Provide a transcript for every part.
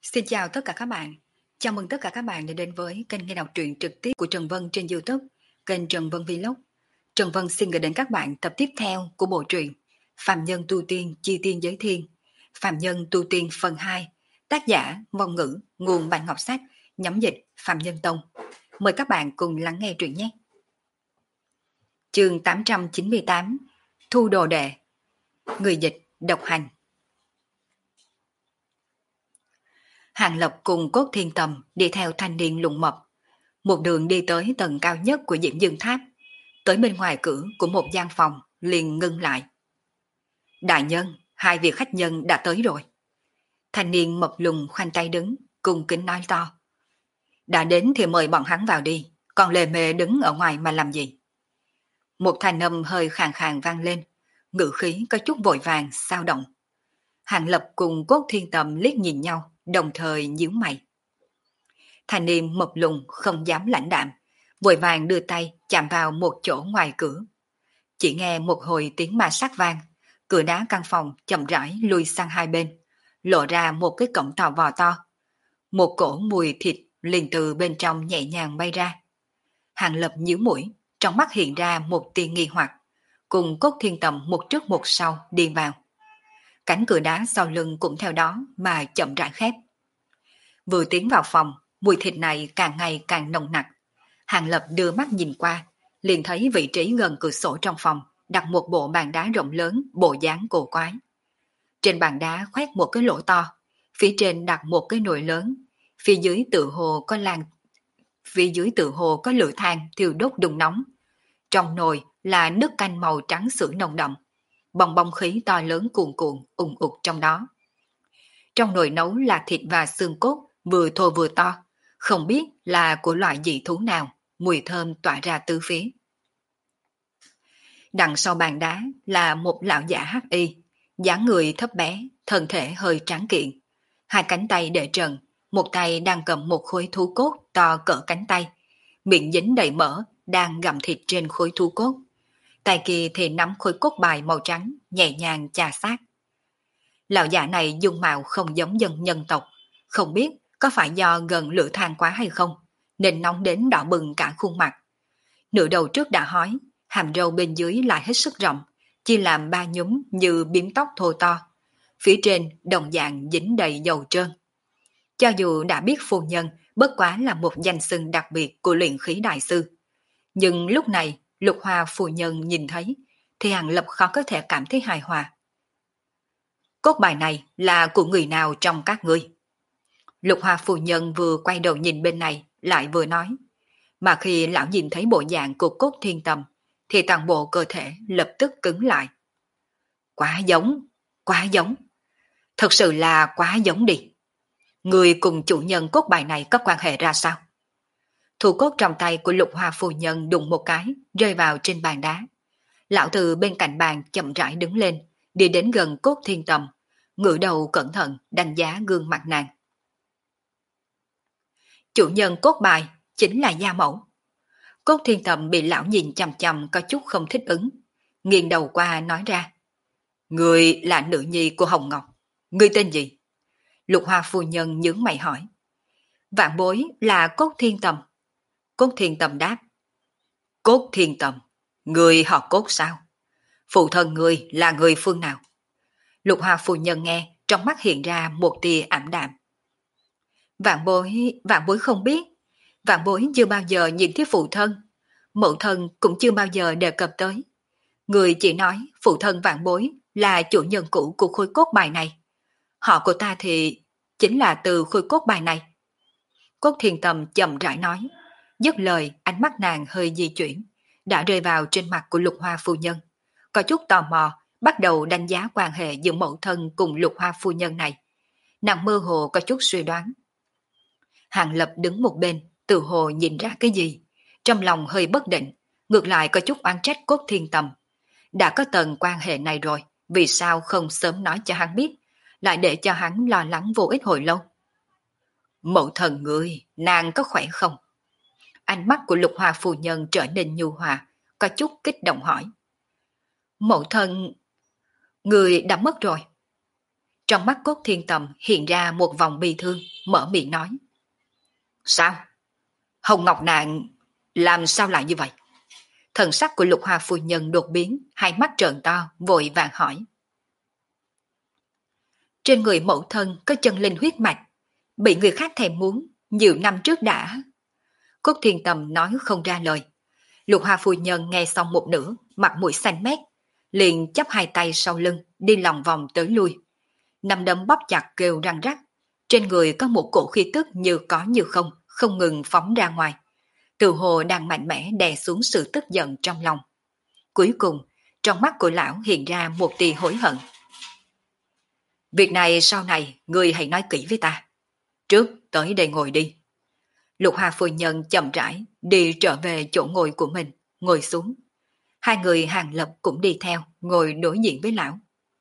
Xin chào tất cả các bạn. Chào mừng tất cả các bạn đã đến với kênh nghe đọc truyện trực tiếp của Trần Vân trên YouTube, kênh Trần Vân Vlog. Trần Vân xin gửi đến các bạn tập tiếp theo của bộ truyện Phạm Nhân Tu Tiên Chi Tiên Giới Thiên, Phạm Nhân Tu Tiên phần 2, tác giả Vong Ngữ, nguồn Bản Ngọc Sách, nhóm dịch Phạm Nhân Tông. Mời các bạn cùng lắng nghe truyện nhé. Chương 898, Thu Đồ Đệ. Người dịch độc hành. Hàng Lập cùng Cốt Thiên Tầm đi theo thanh niên lùng mập, một đường đi tới tầng cao nhất của Diễm Dương Tháp, tới bên ngoài cửa của một gian phòng liền ngưng lại. Đại nhân, hai vị khách nhân đã tới rồi. Thanh niên mập lùng khoanh tay đứng, cung kính nói to. Đã đến thì mời bọn hắn vào đi, còn lề mề đứng ở ngoài mà làm gì? Một thanh âm hơi khàn khàn vang lên, ngữ khí có chút vội vàng, xao động. Hàng Lập cùng Cốt Thiên Tầm liếc nhìn nhau, đồng thời nhíu mày. Thanh niên mập lùng không dám lãnh đạm, vội vàng đưa tay chạm vào một chỗ ngoài cửa. Chỉ nghe một hồi tiếng ma sát vang, cửa đá căn phòng chậm rãi lùi sang hai bên, lộ ra một cái cổng tò vò to. Một cổ mùi thịt liền từ bên trong nhẹ nhàng bay ra. Hàng Lập nhíu mũi, trong mắt hiện ra một tia nghi hoặc, cùng Cốt Thiên Tầm một trước một sau đi vào. Cánh cửa đá sau lưng cũng theo đó mà chậm rãi khép. Vừa tiến vào phòng, mùi thịt này càng ngày càng nồng nặc. Hàng Lập đưa mắt nhìn qua, liền thấy vị trí gần cửa sổ trong phòng đặt một bộ bàn đá rộng lớn, bộ dáng cổ quái. Trên bàn đá khoét một cái lỗ to, phía trên đặt một cái nồi lớn, phía dưới tự hồ có lửa than thiêu đốt đun nóng. Trong nồi là nước canh màu trắng sữa nồng đậm, bong bong khí to lớn cuồn cuộn ùng ục trong đó. Trong nồi nấu là thịt và xương cốt vừa thô vừa to, không biết là của loại dị thú nào, mùi thơm tỏa ra tứ phía. Đằng sau bàn đá là một lão giả hắc y, dáng người thấp bé, thân thể hơi tráng kiện, hai cánh tay để trần, một tay đang cầm một khối thú cốt to cỡ cánh tay, miệng dính đầy mỡ, đang gặm thịt trên khối thú cốt. Tay kia thì nắm khối cốt bài màu trắng, nhẹ nhàng chà sát. Lão giả này dung mạo không giống dân nhân tộc, không biết có phải do gần lửa than quá hay không, nên nóng đến đỏ bừng cả khuôn mặt. Nửa đầu trước đã hói, hàm râu bên dưới lại hết sức rộng, chia làm ba nhúm như biếm tóc thô to. Phía trên đồng dạng dính đầy dầu trơn. Cho dù đã biết phu nhân bất quá là một danh xưng đặc biệt của luyện khí đại sư, nhưng lúc này Lục Hoa phu nhân nhìn thấy thì Hàng Lập khó có thể cảm thấy hài hòa. Cốt bài này là của người nào trong các ngươi? Lục Hoa phu nhân vừa quay đầu nhìn bên này lại vừa nói, mà khi lão nhìn thấy bộ dạng của Cốt Thiên Tầm thì toàn bộ cơ thể lập tức cứng lại. Quá giống, thật sự là quá giống đi. Người cùng chủ nhân cốt bài này có quan hệ ra sao? Thủ cốt trong tay của Lục Hoa phu nhân đụng một cái, rơi vào trên bàn đá. Lão từ bên cạnh bàn chậm rãi đứng lên, đi đến gần Cốt Thiên Tầm, ngửa đầu cẩn thận đánh giá gương mặt nàng. Chủ nhân cốt bài chính là gia mẫu. Cốt Thiên Tầm bị lão nhìn chằm chằm có chút không thích ứng, nghiêng đầu qua nói ra. Người là nữ nhi của Hồng Ngọc, người tên gì? Lục Hoa phu nhân nhướng mày hỏi. Vạn bối là Cốt Thiên Tầm. Cốt Thiên Tầm đáp. Cốt Thiên Tầm, người họ Cốt sao? Phụ thân người là người phương nào? Lục Hoa phu nhân nghe, trong mắt hiện ra một tia ảm đạm. Vạn bối không biết. Vạn bối chưa bao giờ nhìn thấy phụ thân. Mẫu thân cũng chưa bao giờ đề cập tới. Người chỉ nói phụ thân vạn bối là chủ nhân cũ của khối cốt bài này. Họ của ta thì chính là từ khối cốt bài này. Cốt Thiên Tầm chậm rãi nói. Dứt lời, ánh mắt nàng hơi di chuyển, đã rơi vào trên mặt của Lục Hoa phu nhân. Có chút tò mò, bắt đầu đánh giá quan hệ giữa mẫu thân cùng Lục Hoa phu nhân này. Nàng mơ hồ có chút suy đoán. Hàng Lập đứng một bên, tự hồ nhìn ra cái gì, trong lòng hơi bất định, ngược lại có chút oán trách Cốt Thiên Tầm. Đã có tầng quan hệ này rồi, vì sao không sớm nói cho hắn biết, lại để cho hắn lo lắng vô ích hồi lâu. Mẫu thần người, nàng có khỏe không? Ánh mắt của Lục Hoa phu nhân trở nên nhu hòa, có chút kích động hỏi. Mẫu thần, người đã mất rồi. Trong mắt Cốt Thiên Tầm hiện ra một vòng bi thương, mở miệng nói. Sao? Hồng Ngọc Nạn làm sao lại như vậy? Thần sắc của Lục Hoa phu nhân đột biến, hai mắt trợn to, vội vàng hỏi. Trên người mẫu thân có chân linh huyết mạch, bị người khác thèm muốn, nhiều năm trước đã. Cốt Thiên Tầm nói không ra lời. Lục Hoa phu nhân nghe xong một nửa, mặt mũi xanh mét, liền chắp hai tay sau lưng, đi lòng vòng tới lui. Nắm đấm bóp chặt kêu răng rắc, trên người có một cổ khí tức như có như không, không ngừng phóng ra ngoài. Từ hồ đang mạnh mẽ đè xuống sự tức giận trong lòng. Cuối cùng, trong mắt của lão hiện ra một tia hối hận. Việc này sau này, ngươi hãy nói kỹ với ta. Trước, tới đây ngồi đi. Lục Hoa phu nhân chậm rãi đi trở về chỗ ngồi của mình, ngồi xuống. Hai người Hàng Lập cũng đi theo, ngồi đối diện với lão.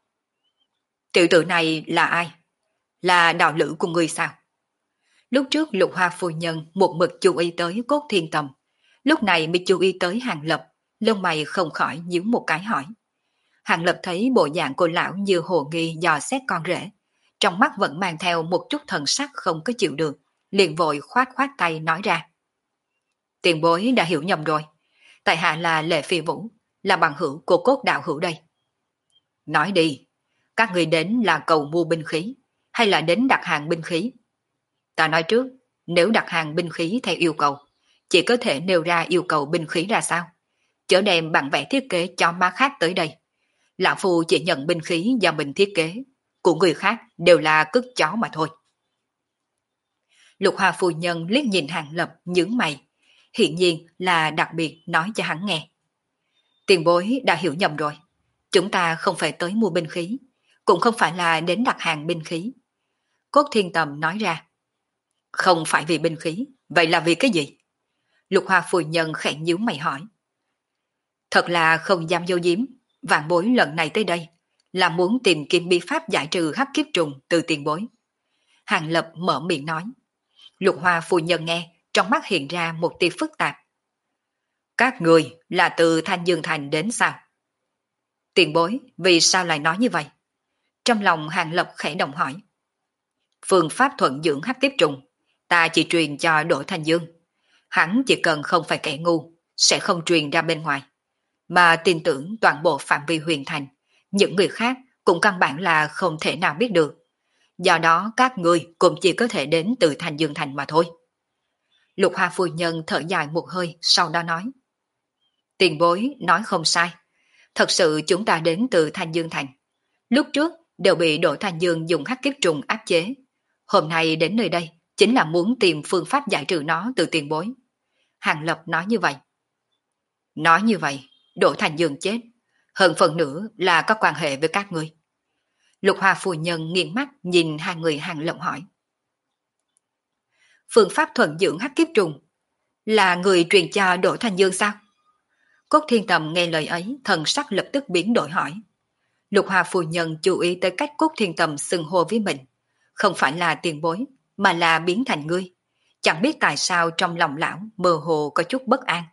Tiểu tử này là ai? Là đạo lữ của ngươi sao? Lúc trước Lục Hoa phu nhân một mực chú ý tới Cốt Thiên Tầm, lúc này mới chú ý tới Hàng Lập, lông mày không khỏi nhíu một cái hỏi. Hàng Lập thấy bộ dạng của lão như hồ nghi dò xét con rể, trong mắt vẫn mang theo một chút thần sắc không có chịu được, liền vội khoát khoát tay nói ra. Tiền bối đã hiểu nhầm rồi, tại hạ là Lệ Phi Vũ, là bằng hữu của Cốt đạo hữu đây. Nói đi, các người đến là cầu mua binh khí, hay là đến đặt hàng binh khí? Ta nói trước, nếu đặt hàng binh khí theo yêu cầu, chỉ có thể nêu ra yêu cầu binh khí ra sao, chớ đem bản vẽ thiết kế cho má khác tới đây. Lão Phu chỉ nhận binh khí do mình thiết kế, của người khác đều là cứt chó mà thôi. Lục Hoa phu nhân liếc nhìn Hàng Lập nhướng mày, hiện nhiên là đặc biệt nói cho hắn nghe. Tiền bối đã hiểu nhầm rồi, chúng ta không phải tới mua binh khí, cũng không phải là đến đặt hàng binh khí. Cốt Thiên Tầm nói ra. Không phải vì binh khí, vậy là vì cái gì? Lục Hoa phu nhân khẽ nhíu mày hỏi. Thật là không dám dâu diếm, vạn bối lần này tới đây là muốn tìm kiếm bí pháp giải trừ hắc kiếp trùng từ tiền bối. Hàng Lập mở miệng nói. Lục Hoa phu nhân nghe, trong mắt hiện ra một tia phức tạp. Các người là từ Thanh Dương Thành đến sao? Tiền bối, vì sao lại nói như vậy? Trong lòng Hàng Lập khẽ động hỏi. Phương pháp thuận dưỡng hắc kiếp trùng, ta chỉ truyền cho Đỗ Thanh Dương. Hắn chỉ cần không phải kẻ ngu, sẽ không truyền ra bên ngoài. Mà tin tưởng toàn bộ phạm vi huyền thành, những người khác cũng căn bản là không thể nào biết được. Do đó các ngươi cũng chỉ có thể đến từ Thanh Dương Thành mà thôi. Lục Hoa phu nhân thở dài một hơi, sau đó nói. Tiền bối nói không sai. Thật sự chúng ta đến từ Thanh Dương Thành. Lúc trước đều bị Đỗ Thanh Dương dùng hắc kiếp trùng áp chế. Hôm nay đến nơi đây chính là muốn tìm phương pháp giải trừ nó từ tiền bối. Hàng Lập nói như vậy. Nói như vậy, Đỗ Thanh Dương chết, hơn phần nữa là có quan hệ với các ngươi. Lục Hoa phu nhân nghiêng mắt nhìn hai người Hàng Lập hỏi. Phương pháp thuận dưỡng hắc kiếp trùng là người truyền cho Đỗ Thanh Dương sao? Cốt Thiên Tầm nghe lời ấy, thần sắc lập tức biến đổi hỏi. Lục Hoa phu nhân chú ý tới cách Cốt Thiên Tầm xưng hô với mình, không phải là tiền bối, mà là biến thành ngươi. Chẳng biết tại sao trong lòng lão mơ hồ có chút bất an.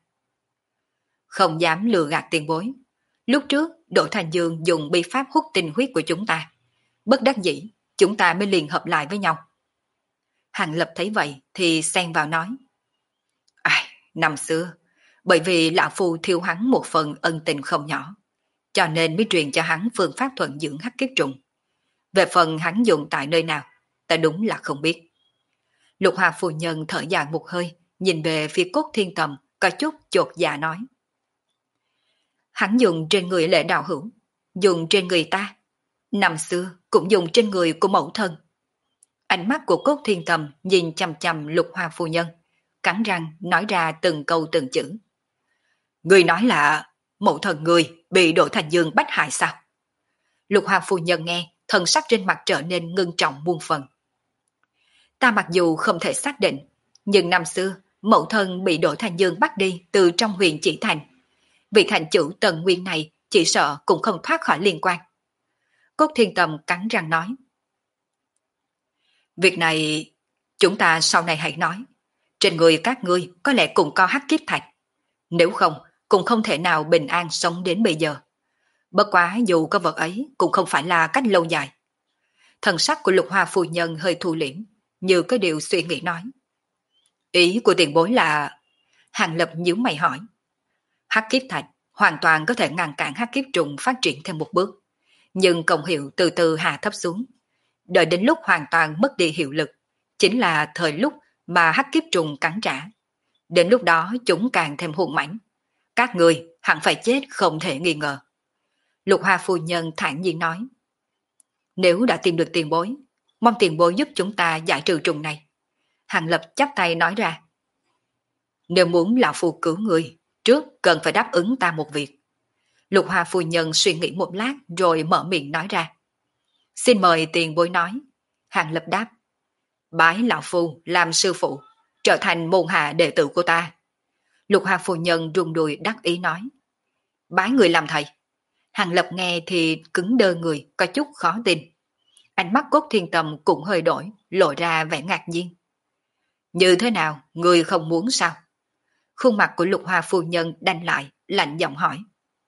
Không dám lừa gạt tiền bối. Lúc trước, Đỗ Thành Dương dùng bi pháp hút tinh huyết của chúng ta. Bất đắc dĩ, chúng ta mới liền hợp lại với nhau. Hàng Lập thấy vậy thì xen vào nói. Ai, năm xưa, bởi vì lão phu thiêu hắn một phần ân tình không nhỏ, cho nên mới truyền cho hắn phương pháp thuận dưỡng hắc kiếp trùng. Về phần hắn dùng tại nơi nào, ta đúng là không biết. Lục Hoa phu nhân thở dài một hơi, nhìn về phía Cốt Thiên Tầm, có chút chột dạ nói. Hắn dùng trên người Lệ đạo hữu, dùng trên người ta. Năm xưa cũng dùng trên người của mẫu thân. Ánh mắt của Cốt Thiên Tầm nhìn chằm chằm Lục Hoa phu nhân, cắn răng nói ra từng câu từng chữ. Người nói là mẫu thân người bị Đỗ Thành Dương bách hại sao? Lục Hoa phu nhân nghe, thần sắc trên mặt trở nên ngưng trọng muôn phần. Ta mặc dù không thể xác định, nhưng năm xưa mẫu thân bị Đỗ Thành Dương bắt đi từ trong huyền chỉ thành. Vị thành chủ Tần Nguyên này chỉ sợ cũng không thoát khỏi liên quan. Cốt Thiên Tầm cắn răng nói. Việc này chúng ta sau này hãy nói. Trên người các ngươi có lẽ cũng có hắc kiếp thạch. Nếu không, cũng không thể nào bình an sống đến bây giờ. Bất quá dù có vật ấy cũng không phải là cách lâu dài. Thần sắc của Lục Hoa phu nhân hơi thu liễm, như có điều suy nghĩ nói. Ý của tiền bối là... Hàng Lập nhíu mày hỏi. Hắc kiếp thạch hoàn toàn có thể ngăn cản hắc kiếp trùng phát triển thêm một bước, nhưng công hiệu từ từ hạ thấp xuống. Đợi đến lúc hoàn toàn mất đi hiệu lực, chính là thời lúc mà hắc kiếp trùng cắn trả. Đến lúc đó chúng càng thêm hung mãnh. Các người hẳn phải chết không thể nghi ngờ. Lục Hoa phu nhân thản nhiên nói. Nếu đã tìm được tiền bối, mong tiền bối giúp chúng ta giải trừ trùng này. Hàng Lập chắp tay nói ra. Nếu muốn lão phu cứu người, trước cần phải đáp ứng ta một việc. Lục Hoa phu nhân suy nghĩ một lát rồi mở miệng nói ra. Xin mời tiền bối nói. Hàng Lập đáp. Bái lão phu làm sư phụ, trở thành môn hạ đệ tử của ta. Lục Hoa phu nhân rung đùi đắc ý nói. Bái người làm thầy. Hàng Lập nghe thì cứng đơ người, có chút khó tin. Ánh mắt Cốt Thiên Tầm cũng hơi đổi, lộ ra vẻ ngạc nhiên. Như thế nào, người không muốn sao? Khuôn mặt của Lục Hoa phu nhân đanh lại, lạnh giọng hỏi.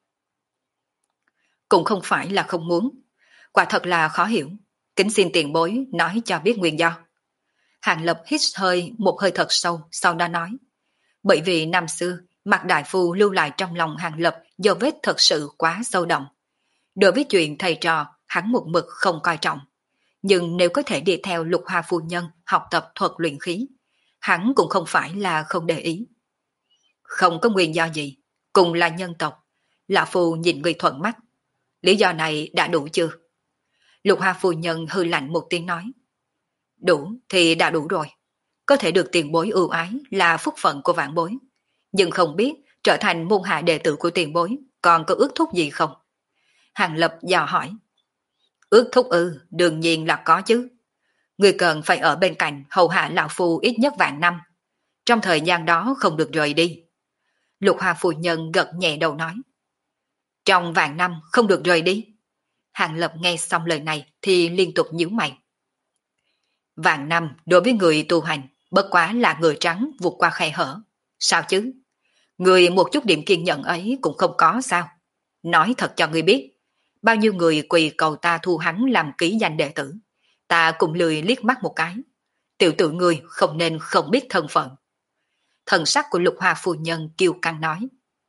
Cũng không phải là không muốn, quả thật là khó hiểu. Kính xin tiền bối nói cho biết nguyên do. Hàng Lập hít một hơi thật sâu, sau đó nói. Bởi vì năm xưa, Mạc Đại Phu lưu lại trong lòng Hàng Lập dấu vết thật sự quá sâu đậm. Đối với chuyện thầy trò, hắn một mực không coi trọng. Nhưng nếu có thể đi theo Lục Hoa phu nhân học tập thuật luyện khí, hắn cũng không phải là không để ý. Không có nguyên do gì, cùng là nhân tộc. Lão phu nhìn người thuận mắt. Lý do này đã đủ chưa? Lục Hoa phu nhân hư lạnh một tiếng nói. Đủ thì đã đủ rồi. Có thể được tiền bối ưu ái là phúc phận của vạn bối. Nhưng không biết trở thành môn hạ đệ tử của tiền bối còn có ước thúc gì không? Hàng Lập dò hỏi. Ước thúc đương nhiên là có chứ. Người cần phải ở bên cạnh hầu hạ lão phu ít nhất vạn năm. Trong thời gian đó không được rời đi. Lục Hoa phu nhân gật nhẹ đầu nói. Trong vạn năm không được rời đi. Hàng Lập nghe xong lời này thì liên tục nhíu mày. Vạn năm đối với người tu hành bất quá là người trắng vụt qua khe hở. Sao chứ? Người một chút điểm kiên nhẫn ấy cũng không có sao? Nói thật cho người biết, bao nhiêu người quỳ cầu ta thu hắn làm ký danh đệ tử. Ta cũng lười liếc mắt một cái. Tiểu tử người không nên không biết thân phận. Thần sắc của Lục Hoa phu nhân kiêu căng nói.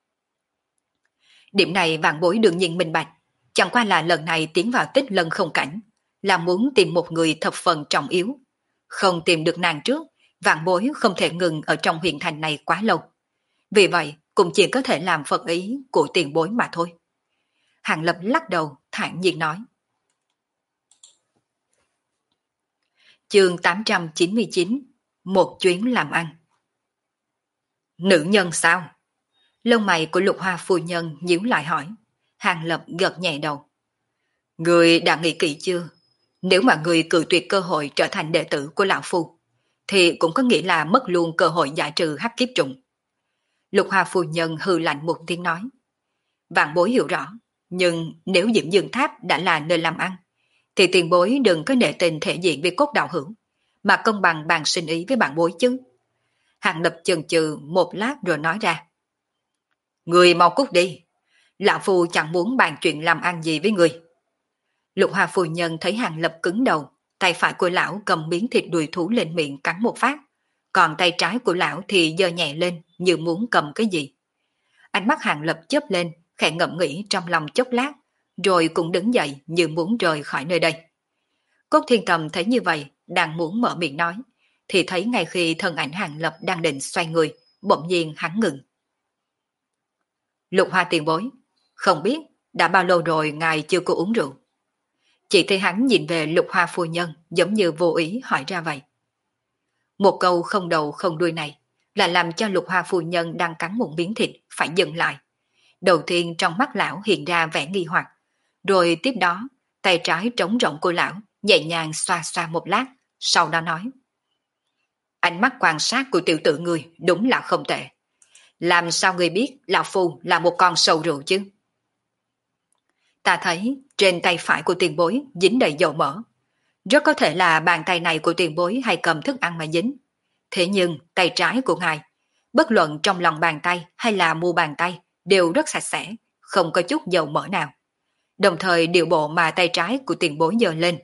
Điểm này vạn bối đương nhiên minh bạch. Chẳng qua là lần này tiến vào Tích Lân không cảnh, là muốn tìm một người thập phần trọng yếu. Không tìm được nàng trước, vạn bối không thể ngừng ở trong huyện thành này quá lâu. Vì vậy, cũng chỉ có thể làm phật ý của tiền bối mà thôi. Hàng Lập lắc đầu, thản nhiên nói. Chương 899, một chuyến làm ăn. Nữ nhân sao? Lông mày của Lục Hoa phu nhân nhíu lại hỏi. Hàng Lập gật nhẹ đầu. Người đã nghĩ kỹ chưa? Nếu mà người cự tuyệt cơ hội trở thành đệ tử của lão phu, thì cũng có nghĩa là mất luôn cơ hội giải trừ hắc kiếp trùng. Lục Hoa phu nhân hừ lạnh một tiếng nói. Vạn bối hiểu rõ, nhưng nếu Diễm Dương Tháp đã là nơi làm ăn, thì tiền bối đừng có nể tình thể diện với cốt đạo hữu, mà công bằng bàn sinh ý với bạn bối chứ. Hàng Lập chần chừ một lát rồi nói ra. Người mau cút đi, lão phu chẳng muốn bàn chuyện làm ăn gì với người. Lục Hoa phu nhân thấy Hàng Lập cứng đầu, tay phải của lão cầm miếng thịt đùi thú lên miệng cắn một phát, còn tay trái của lão thì giơ nhẹ lên như muốn cầm cái gì. Ánh mắt Hàng Lập chớp lên, khẽ ngẫm nghĩ trong lòng chốc lát, rồi cũng đứng dậy như muốn rời khỏi nơi đây. Cốt Thiên Tầm thấy như vậy, đang muốn mở miệng nói, thì thấy ngay khi thân ảnh Hàng Lập đang định xoay người, bỗng nhiên hắn ngừng. Lục Hoa tiền bối, không biết đã bao lâu rồi ngài chưa có uống rượu? Chỉ thấy hắn nhìn về Lục Hoa phu nhân giống như vô ý hỏi ra vậy. Một câu không đầu không đuôi này là làm cho Lục Hoa phu nhân đang cắn một miếng thịt phải dừng lại. Đầu tiên trong mắt lão hiện ra vẻ nghi hoặc, rồi tiếp đó tay trái trống rỗng của lão nhẹ nhàng xoa xoa một lát, sau đó nói. Ánh mắt quan sát của tiểu tử người đúng là không tệ. Làm sao người biết lão phu là một con sâu rượu chứ? Ta thấy trên tay phải của tiền bối dính đầy dầu mỡ. Rất có thể là bàn tay này của tiền bối hay cầm thức ăn mà dính. Thế nhưng tay trái của ngài, bất luận trong lòng bàn tay hay là mu bàn tay, đều rất sạch sẽ, không có chút dầu mỡ nào. Đồng thời điều bộ mà tay trái của tiền bối giơ lên,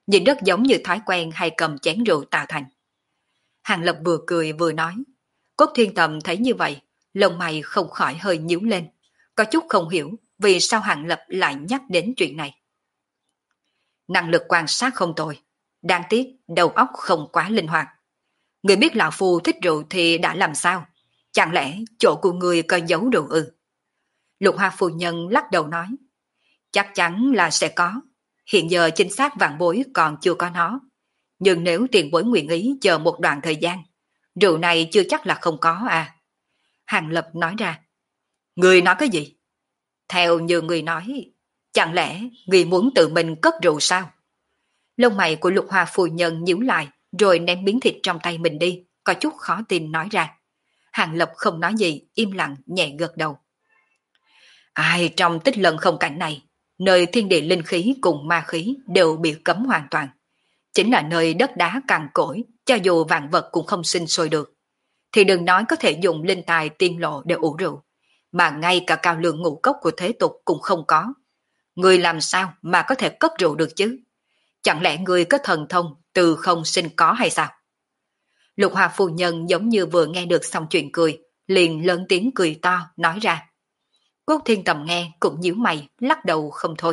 nhìn rất giống như thói quen hay cầm chén rượu tạo thành. Hàng Lập vừa cười vừa nói, Cốt Thiên Tầm thấy như vậy, lông mày không khỏi hơi nhíu lên, có chút không hiểu vì sao Hàng Lập lại nhắc đến chuyện này. Năng lực quan sát không tồi, đáng tiếc đầu óc không quá linh hoạt. Người biết lão phu thích rượu thì đã làm sao? Chẳng lẽ chỗ của người có giấu rượu ư? Lục Hoa phu nhân lắc đầu nói, chắc chắn là sẽ có. Hiện giờ chính xác vạn bối còn chưa có nó. Nhưng nếu tiền bối nguyện ý chờ một đoạn thời gian, rượu này chưa chắc là không có à. Hàng Lập nói ra, người nói cái gì? Theo như người nói, chẳng lẽ người muốn tự mình cất rượu sao? Lông mày của Lục Hoa phu nhân nhíu lại, rồi ném miếng thịt trong tay mình đi, có chút khó tin nói ra. Hàng Lập không nói gì, im lặng nhẹ gật đầu. Ai trong Tích Lân không cảnh này, nơi thiên địa linh khí cùng ma khí đều bị cấm hoàn toàn. Chính là nơi đất đá cằn cỗi, cho dù vạn vật cũng không sinh sôi được. Thì đừng nói có thể dùng linh tài tiên lộ để ủ rượu, mà ngay cả cao lượng ngũ cốc của thế tục cũng không có. Người làm sao mà có thể cất rượu được chứ? Chẳng lẽ người có thần thông từ không sinh có hay sao? Lục Hoa phu nhân giống như vừa nghe được xong chuyện cười, liền lớn tiếng cười to nói ra. Cốt Thiên Tầm nghe cũng nhíu mày, lắc đầu không thôi.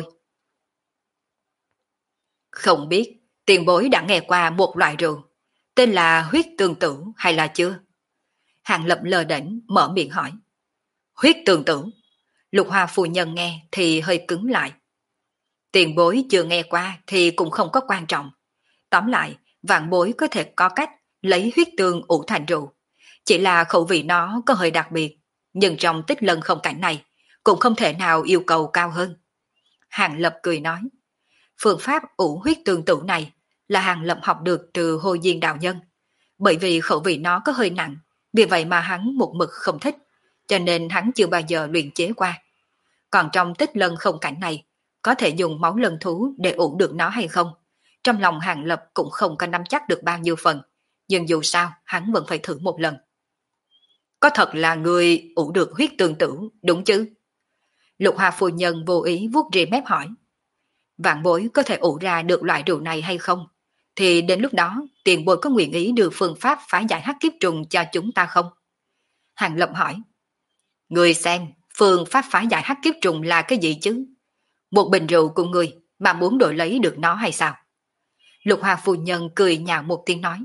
Không biết tiền bối đã nghe qua một loại rượu, tên là huyết tương tử hay là chưa? Hàng Lập lờ đễnh mở miệng hỏi. Huyết tương tử? Lục Hoa phu nhân nghe thì hơi cứng lại. Tiền bối chưa nghe qua thì cũng không có quan trọng. Tóm lại, vạn bối có thể có cách lấy huyết tương ủ thành rượu. Chỉ là khẩu vị nó có hơi đặc biệt, nhưng trong Tích Lân không cảnh này cũng không thể nào yêu cầu cao hơn. Hàng Lập cười nói, phương pháp ủ huyết tương tử này là Hàng Lập học được từ Hồ Diên đạo nhân. Bởi vì khẩu vị nó có hơi nặng, vì vậy mà hắn một mực không thích, cho nên hắn chưa bao giờ luyện chế qua. Còn trong Tích Lân không cảnh này, có thể dùng máu lân thú để ủ được nó hay không? Trong lòng Hàng Lập cũng không có nắm chắc được bao nhiêu phần, nhưng dù sao hắn vẫn phải thử một lần. Có thật là người ủ được huyết tương tử, đúng chứ? Lục Hoa phu nhân vô ý vuốt rìa mép hỏi. Vạn bối có thể ủ ra được loại rượu này hay không? Thì đến lúc đó tiền bối có nguyện ý đưa phương pháp phá giải hắc kiếp trùng cho chúng ta không? Hàng Lập hỏi. Người xem, phương pháp phá giải hắc kiếp trùng là cái gì chứ? Một bình rượu của người mà muốn đổi lấy được nó hay sao? Lục Hoa phu nhân cười nhạo một tiếng nói.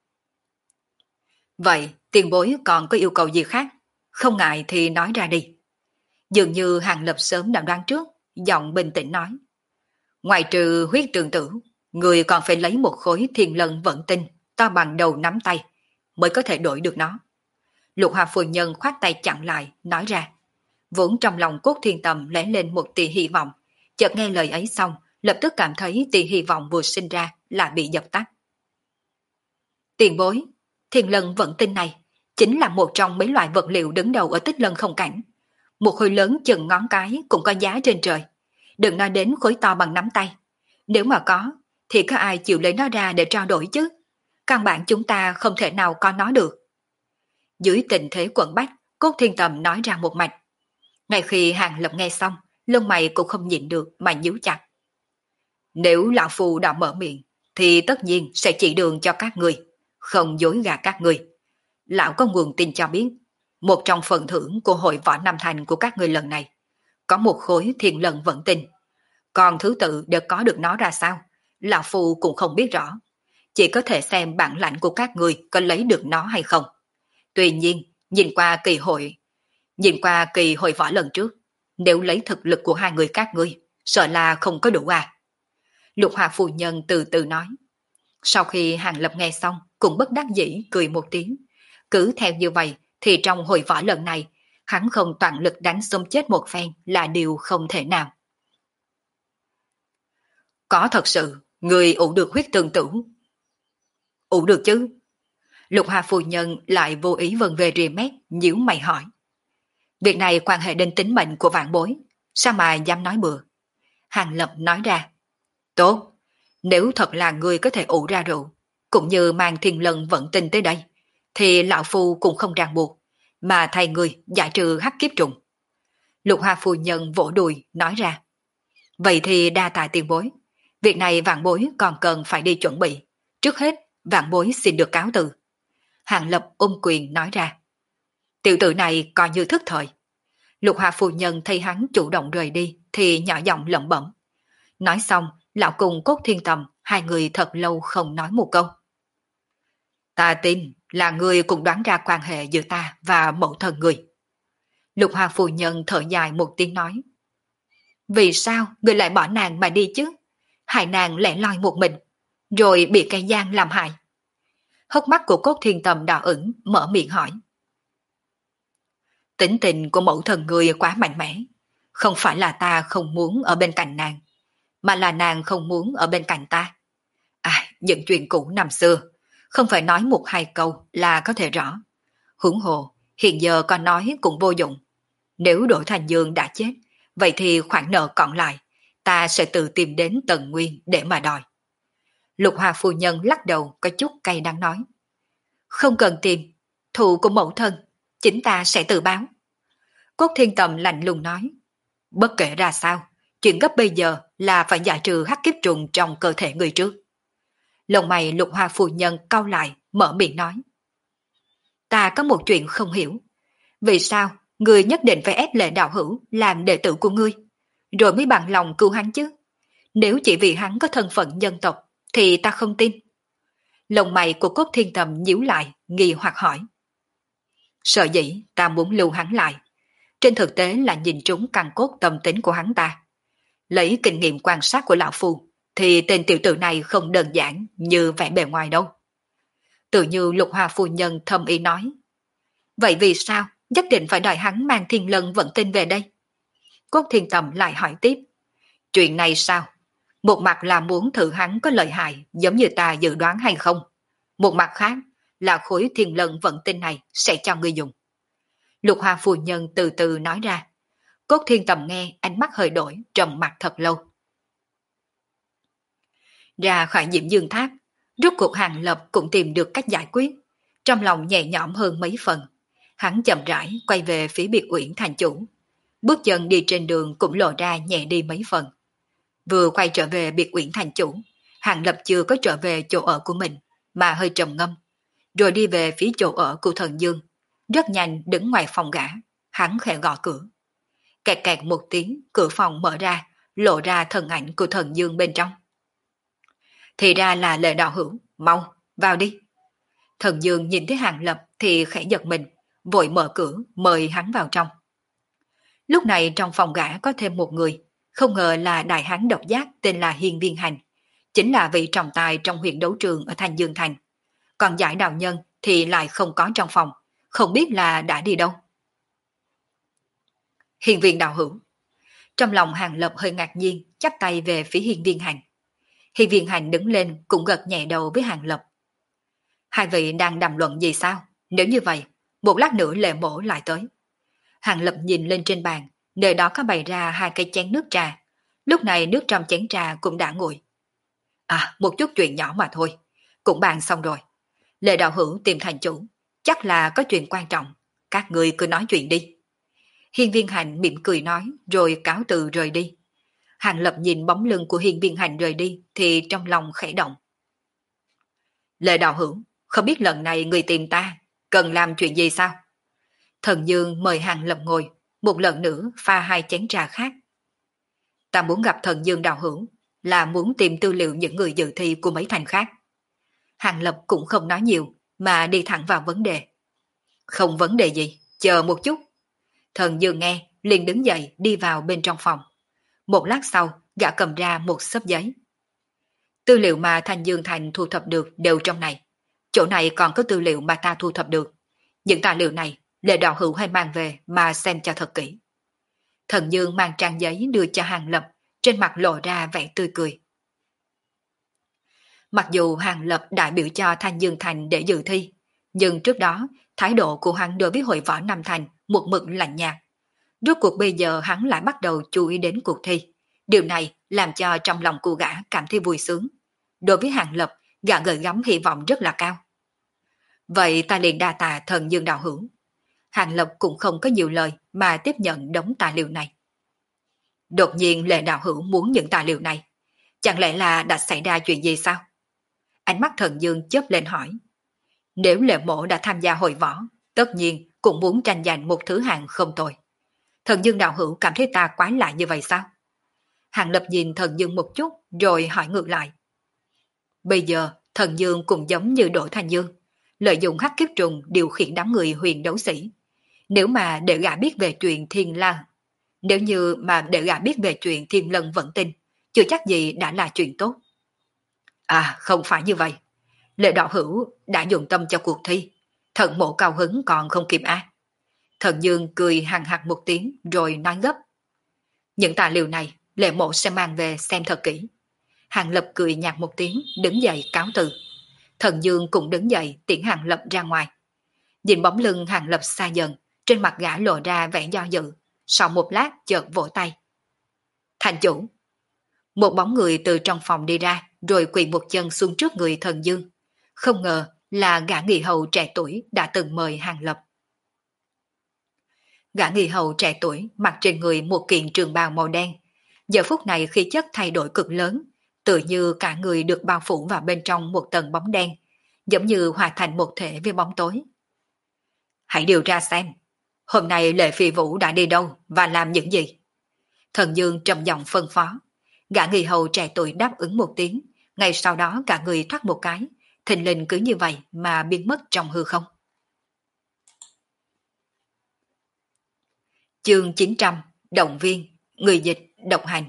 Vậy tiền bối còn có yêu cầu gì khác? Không ngại thì nói ra đi. Dường như Hàng Lập sớm đã đoán trước, giọng bình tĩnh nói. Ngoài trừ huyết tương tử, người còn phải lấy một khối thiên lân vận tinh to bằng đầu nắm tay mới có thể đổi được nó. Lục Hoa phu nhân khoát tay chặn lại, nói ra. Vốn trong lòng Cốt Thiên Tầm lóe lên một tia hy vọng, chợt nghe lời ấy xong, lập tức cảm thấy tia hy vọng vừa sinh ra là bị dập tắt. Tiền bối, thiên lân vận tinh này chính là một trong mấy loại vật liệu đứng đầu ở Tích Lân không cảnh. Một khối lớn chừng ngón cái cũng có giá trên trời. Đừng nói đến khối to bằng nắm tay. Nếu mà có, thì có ai chịu lấy nó ra để trao đổi chứ? Căn bản chúng ta không thể nào có nó được. Dưới tình thế quẩn bách, Cốt Thiên Tầm nói ra một mạch. Ngay khi Hàng Lập nghe xong, lông mày cũng không nhịn được mà nhíu chặt. Nếu lão phu đã mở miệng, thì tất nhiên sẽ chỉ đường cho các người, không dối gạt các người. Lão có nguồn tin cho biết, một trong phần thưởng của hội võ Nam Thành của các người lần này, có một khối thiên lân vận tinh. Còn thứ tự để có được nó ra sao, lão phu cũng không biết rõ. Chỉ có thể xem bản lãnh của các người có lấy được nó hay không. Tuy nhiên, nhìn qua kỳ hội võ lần trước, nếu lấy thực lực của hai người các ngươi, sợ là không có đủ à. Lục Hoa phu nhân từ từ nói. Sau khi Hàng Lập nghe xong, cũng bất đắc dĩ cười một tiếng. Cứ theo như vậy, thì trong hội võ lần này, hắn không toàn lực đánh xông chết một phen là điều không thể nào. Có thật sự, người ủ được huyết tương tử. Ủ được chứ? Lục Hoa phu nhân lại vô ý vần về rìa mép, nhíu mày hỏi. Việc này quan hệ đến tính mệnh của vạn bối, sao mà dám nói bừa? Hàng Lập nói ra. Tốt, nếu thật là người có thể ủ ra rượu, cũng như mang thiên lân vận tinh tới đây, thì lão phu cũng không ràng buộc, mà thay người giải trừ hắc kiếp trùng. Lục Hoa phu nhân vỗ đùi nói ra. Vậy thì đa tạ tiền bối, Việc này vạn bối còn cần phải đi chuẩn bị. Trước hết, vạn bối xin được cáo từ. Hàng Lập ôm quyền nói ra. Tiểu tử này coi như thức thời. Lục Hoa phu nhân thấy hắn chủ động rời đi thì nhỏ giọng lẩm bẩm. Nói xong, lão cùng Cốt Thiên Tầm, hai người thật lâu không nói một câu. Ta tin là người cũng đoán ra quan hệ giữa ta và mẫu thân người. Lục Hoa phu nhân thở dài một tiếng nói. Vì sao người lại bỏ nàng mà đi chứ? Hại nàng lẻ loi một mình, rồi bị cây giang làm hại. Hốc mắt của Cốt Thiên Tầm đỏ ửng, mở miệng hỏi. Tính tình của mẫu thần người quá mạnh mẽ. Không phải là ta không muốn ở bên cạnh nàng, mà là nàng không muốn ở bên cạnh ta. Những chuyện cũ năm xưa, không phải nói một hai câu là có thể rõ. Huống hồ, hiện giờ con nói cũng vô dụng. Nếu Đỗ Thành Dương đã chết, vậy thì khoản nợ còn lại, ta sẽ tự tìm đến Tần Nguyên để mà đòi. Lục Hoa phu nhân lắc đầu có chút cay đắng nói. Không cần tìm, thù của mẫu thân, chính ta sẽ tự báo. Cốt Thiên Tầm lạnh lùng nói. Bất kể ra sao, chuyện gấp bây giờ là phải giải trừ hắc kiếp trùng trong cơ thể người trước. Lông mày Lục Hoa phu nhân cau lại, mở miệng nói. Ta có một chuyện không hiểu. Vì sao người nhất định phải ép Lệ Đạo Hữu làm đệ tử của ngươi, rồi mới bằng lòng cứu hắn chứ? Nếu chỉ vì hắn có thân phận dân tộc, thì ta không tin. Lông mày của Cốt Thiên Tầm nhíu lại, nghi hoặc hỏi. Sợ dĩ ta muốn lưu hắn lại. Trên thực tế là nhìn trúng căn cốt tâm tính của hắn ta. Lấy kinh nghiệm quan sát của lão phu, thì tên tiểu tử này không đơn giản như vẻ bề ngoài đâu. Tự như Lục Hoa phu nhân thâm ý nói. Vậy vì sao nhất định phải đòi hắn mang Thiên Lân vận tinh về đây? Cốt Thiên Tầm lại hỏi tiếp. Chuyện này sao? Một mặt là muốn thử hắn có lợi hại giống như ta dự đoán hay không. Một mặt khác là khối Thiên Lân vận tinh này sẽ cho ngươi dùng. Lục Hoa phu nhân từ từ nói ra. Cốt Thiên Tầm nghe ánh mắt hơi đổi, trầm mặt thật lâu. Ra khỏi Diễm Dương Tháp, rốt cuộc Hàng Lập cũng tìm được cách giải quyết. Trong lòng nhẹ nhõm hơn mấy phần. Hắn chậm rãi quay về phía biệt uyển thành chủ. Bước chân đi trên đường cũng lộ ra nhẹ đi mấy phần. Vừa quay trở về biệt uyển thành chủ, Hàng Lập chưa có trở về chỗ ở của mình, mà hơi trầm ngâm. Rồi đi về phía chỗ ở của Thần Dương. Rất nhanh đứng ngoài phòng gã, hắn khẽ gõ cửa. Kẹt kẹt một tiếng, cửa phòng mở ra, lộ ra thân ảnh của Thần Dương bên trong. Thì ra là Lệ Đạo Hữu, mau, vào đi. Thần Dương nhìn thấy Hàng Lập thì khẽ giật mình, vội mở cửa mời hắn vào trong. Lúc này trong phòng gã có thêm một người, không ngờ là đại hán độc giác tên là Hiên Viên Hành, chính là vị trọng tài trong huyện đấu trường ở Thanh Dương Thành. Còn giải đạo nhân thì lại không có trong phòng, không biết là đã đi đâu. Hiên Viên đạo hữu. Trong lòng Hàng Lập hơi ngạc nhiên, chắp tay về phía Hiên Viên Hành. Hiên Viên Hành đứng lên cũng gật nhẹ đầu với Hàng Lập. Hai vị đang đàm luận gì sao? Nếu như vậy, một lát nữa Lệ Mỗ lại tới. Hàng Lập nhìn lên trên bàn, nơi đó có bày ra hai cây chén nước trà. Lúc này nước trong chén trà cũng đã nguội. Một chút chuyện nhỏ mà thôi. Cũng bàn xong rồi. Lệ đạo hữu tìm thành chủ. Chắc là có chuyện quan trọng. Các người cứ nói chuyện đi. Hiên Viên Hành mỉm cười nói rồi cáo từ rời đi. Hàng Lập nhìn bóng lưng của Hiên Viên Hành rời đi thì trong lòng khẽ động. Lệ đạo hữu, không biết lần này người tìm ta cần làm chuyện gì sao? Thần Dương mời Hàng Lập ngồi, một lần nữa pha hai chén trà khác. Ta muốn gặp Thần Dương đạo hữu, là muốn tìm tư liệu những người dự thi của mấy thành khác. Hàng Lập cũng không nói nhiều, mà đi thẳng vào vấn đề. Không vấn đề gì, chờ một chút. Thần Dương nghe, liền đứng dậy đi vào bên trong phòng. Một lát sau, gã cầm ra một xấp giấy. Tư liệu mà Thanh Dương Thành thu thập được đều trong này. Chỗ này còn có tư liệu mà ta thu thập được. Những tài liệu này, Lệ đạo hữu hay mang về mà xem cho thật kỹ. Thần Dương mang trang giấy đưa cho Hàng Lập, trên mặt lộ ra vẻ tươi cười. Mặc dù Hàng Lập đại biểu cho Thanh Dương Thành để dự thi, nhưng trước đó, thái độ của hắn đối với hội võ Nam Thành một mực lạnh nhạt. Rốt cuộc bây giờ hắn lại bắt đầu chú ý đến cuộc thi. Điều này làm cho trong lòng cô gã cảm thấy vui sướng. Đối với Hàng Lập, gã gửi gắm hy vọng rất là cao. Vậy ta liền đa tạ Thần Dương đạo hữu. Hàng Lập cũng không có nhiều lời mà tiếp nhận đống tài liệu này. Đột nhiên Lệ đạo hữu muốn những tài liệu này. Chẳng lẽ là đã xảy ra chuyện gì sao? Ánh mắt Thần Dương chớp lên hỏi. Nếu Lệ Mộ đã tham gia hội võ, tất nhiên cũng muốn tranh giành một thứ hạng không tồi. Thần Dương đạo hữu cảm thấy ta quái lạ như vậy sao? Hàng Lập nhìn Thần Dương một chút rồi hỏi ngược lại. Bây giờ Thần Dương cũng giống như Đỗ Thanh Dương, lợi dụng hắc kiếp trùng điều khiển đám người huyền đấu sĩ. Nếu mà để gã biết về chuyện Thiên Lan, nếu như mà để gã biết về chuyện Thiên Lân vẫn tin, chưa chắc gì đã là chuyện tốt. À, không phải như vậy. Lệ đạo hữu đã dùng tâm cho cuộc thi, Thần Mộ cao hứng còn không kịp a. Thần Dương cười hằng hặc một tiếng rồi nói gấp. Những tài liệu này Lệ Mộ sẽ mang về xem thật kỹ. Hàng Lập cười nhạt một tiếng, đứng dậy cáo từ. Thần Dương cũng đứng dậy tiễn Hàng Lập ra ngoài. Nhìn bóng lưng Hàng Lập xa dần, trên mặt gã lộ ra vẻ do dự. Sau một lát chợt vỗ tay. Thành chủ! Một bóng người từ trong phòng đi ra, rồi quỳ một chân xuống trước người Thần Dương. Không ngờ là gã nghị hầu trẻ tuổi đã từng mời Hàng Lập. Gã nghị hầu trẻ tuổi mặc trên người một kiện trường bào màu đen. Giờ phút này khí chất thay đổi cực lớn, tựa như cả người được bao phủ vào bên trong một tầng bóng đen, giống như hòa thành một thể với bóng tối. Hãy điều tra xem, hôm nay Lệ Phi Vũ đã đi đâu và làm những gì? Thần Dương trầm giọng phân phó. Gã nghị hầu trẻ tuổi đáp ứng một tiếng, ngay sau đó cả người thoát một cái, thình lình cứ như vậy mà biến mất trong hư không. Chương 900, Động viên, người dịch, độc hành.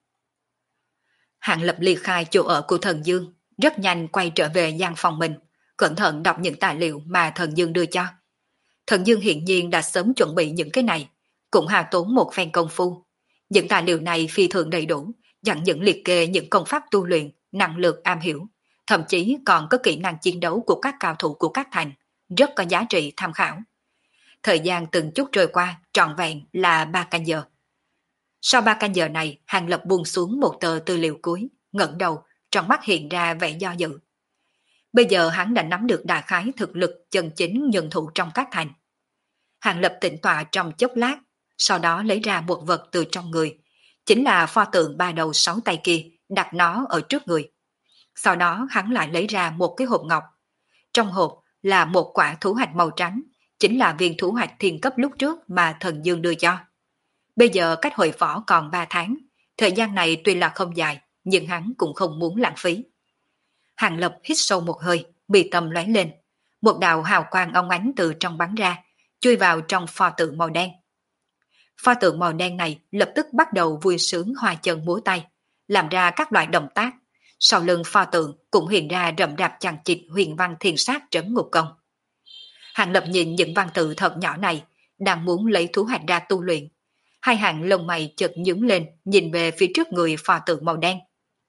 Hàng Lập ly khai chỗ ở của Thần Dương, rất nhanh quay trở về gian phòng mình, cẩn thận đọc những tài liệu mà Thần Dương đưa cho. Thần Dương hiển nhiên đã sớm chuẩn bị những cái này, cũng hao tốn một phen công phu. Những tài liệu này phi thường đầy đủ, chẳng những liệt kê những công pháp tu luyện, năng lực am hiểu, thậm chí còn có kỹ năng chiến đấu của các cao thủ của các thành, rất có giá trị tham khảo. Thời gian từng chút trôi qua, trọn vẹn là 3 canh giờ. Sau 3 canh giờ này, Hàng Lập buông xuống một tờ tư liệu cuối, ngẩng đầu, trong mắt hiện ra vẻ do dự. Bây giờ hắn đã nắm được đại khái thực lực chân chính nhân thủ trong các thành. Hàng Lập tĩnh tọa trong chốc lát, sau đó lấy ra một vật từ trong người, chính là pho tượng 3 đầu 6 tay kia, đặt nó ở trước người. Sau đó hắn lại lấy ra một cái hộp ngọc. Trong hộp là một quả thú hạch màu trắng, chính là viên thú hạch thiên cấp lúc trước mà Thần Dương đưa cho. Bây giờ cách hội võ còn 3 tháng, thời gian này tuy là không dài, nhưng hắn cũng không muốn lãng phí. Hàng Lập hít sâu một hơi, mi tâm lóe lên. Một đạo hào quang óng ánh từ trong bắn ra, chui vào trong pho tượng màu đen. Pho tượng màu đen này lập tức bắt đầu vui sướng hoa chân múa tay, làm ra các loại động tác. Sau lưng pho tượng cũng hiện ra rậm rạp chằng chịt huyền văn thiên sát trấn ngục công. Hàng Lập nhìn những văn tự thật nhỏ này, đang muốn lấy thú hạch ra tu luyện. Hai hàng lông mày chợt nhướng lên, nhìn về phía trước người pho tượng màu đen.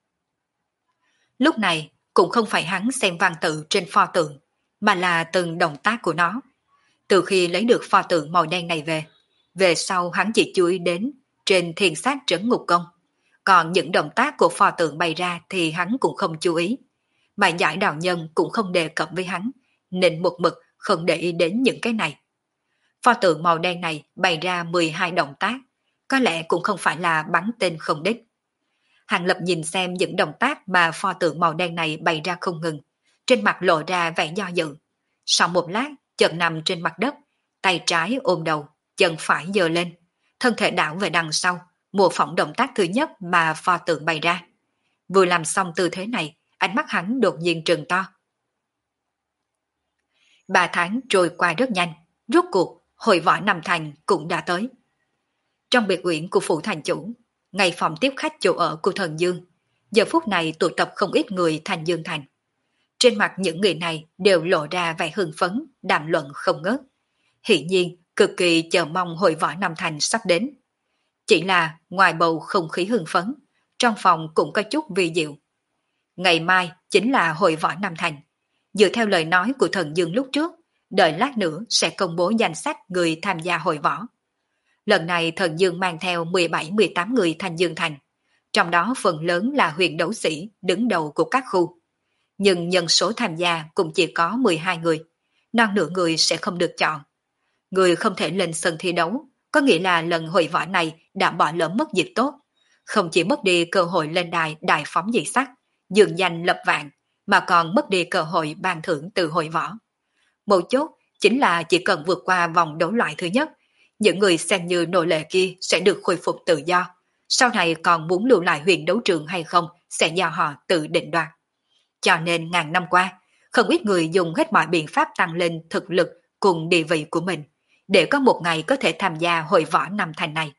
Lúc này cũng không phải hắn xem văn tự trên pho tượng, mà là từng động tác của nó. Từ khi lấy được pho tượng màu đen này về sau hắn chỉ chú ý đến trên thiên sát trấn ngục công. Còn những động tác của pho tượng bày ra thì hắn cũng không chú ý. Mà giải đạo nhân cũng không đề cập với hắn, nên một mực không để ý đến những cái này. Pho tượng màu đen này bày ra 12 động tác, có lẽ cũng không phải là bắn tên không đích. Hàng Lập nhìn xem những động tác mà pho tượng màu đen này bày ra không ngừng, trên mặt lộ ra vẻ do dự. Sau một lát, chợt nằm trên mặt đất, tay trái ôm đầu, chân phải giơ lên, thân thể đảo về đằng sau,模phỏng động tác thứ nhất mà pho tượng bày ra. Vừa làm xong tư thế này, ánh mắt hắn đột nhiên trừng to. 3 tháng trôi qua rất nhanh, rốt cuộc hội võ Nam Thành cũng đã tới. Trong biệt uyển của phủ thành chủ, ngay phòng tiếp khách chỗ ở của Thần Dương, giờ phút này tụ tập không ít người Thanh Dương Thành. Trên mặt những người này đều lộ ra vẻ hưng phấn, đàm luận không ngớt. Hiển nhiên, cực kỳ chờ mong hội võ Nam Thành sắp đến. Chỉ là ngoài bầu không khí hưng phấn, trong phòng cũng có chút vi diệu. Ngày mai chính là hội võ Nam Thành. Dựa theo lời nói của Thần Dương lúc trước, đợi lát nữa sẽ công bố danh sách người tham gia hội võ. Lần này Thần Dương mang theo 17-18 người Thanh Dương Thành, trong đó phần lớn là huyền đấu sĩ đứng đầu của các khu. Nhưng nhân số tham gia cũng chỉ có 12 người, non nửa người sẽ không được chọn. Người không thể lên sân thi đấu, có nghĩa là lần hội võ này đã bỏ lỡ mất dịp tốt. không chỉ mất đi cơ hội lên đài đại phóng dị sắc, dường danh lập vạn, mà còn mất đi cơ hội ban thưởng từ hội võ. Mấu chốt chính là chỉ cần vượt qua vòng đấu loại thứ nhất, những người xem như nô lệ kia sẽ được khôi phục tự do. Sau này còn muốn lưu lại huyền đấu trường hay không sẽ do họ tự định đoạt. Cho nên ngàn năm qua, không ít người dùng hết mọi biện pháp tăng lên thực lực cùng địa vị của mình, để có một ngày có thể tham gia hội võ năm thành này.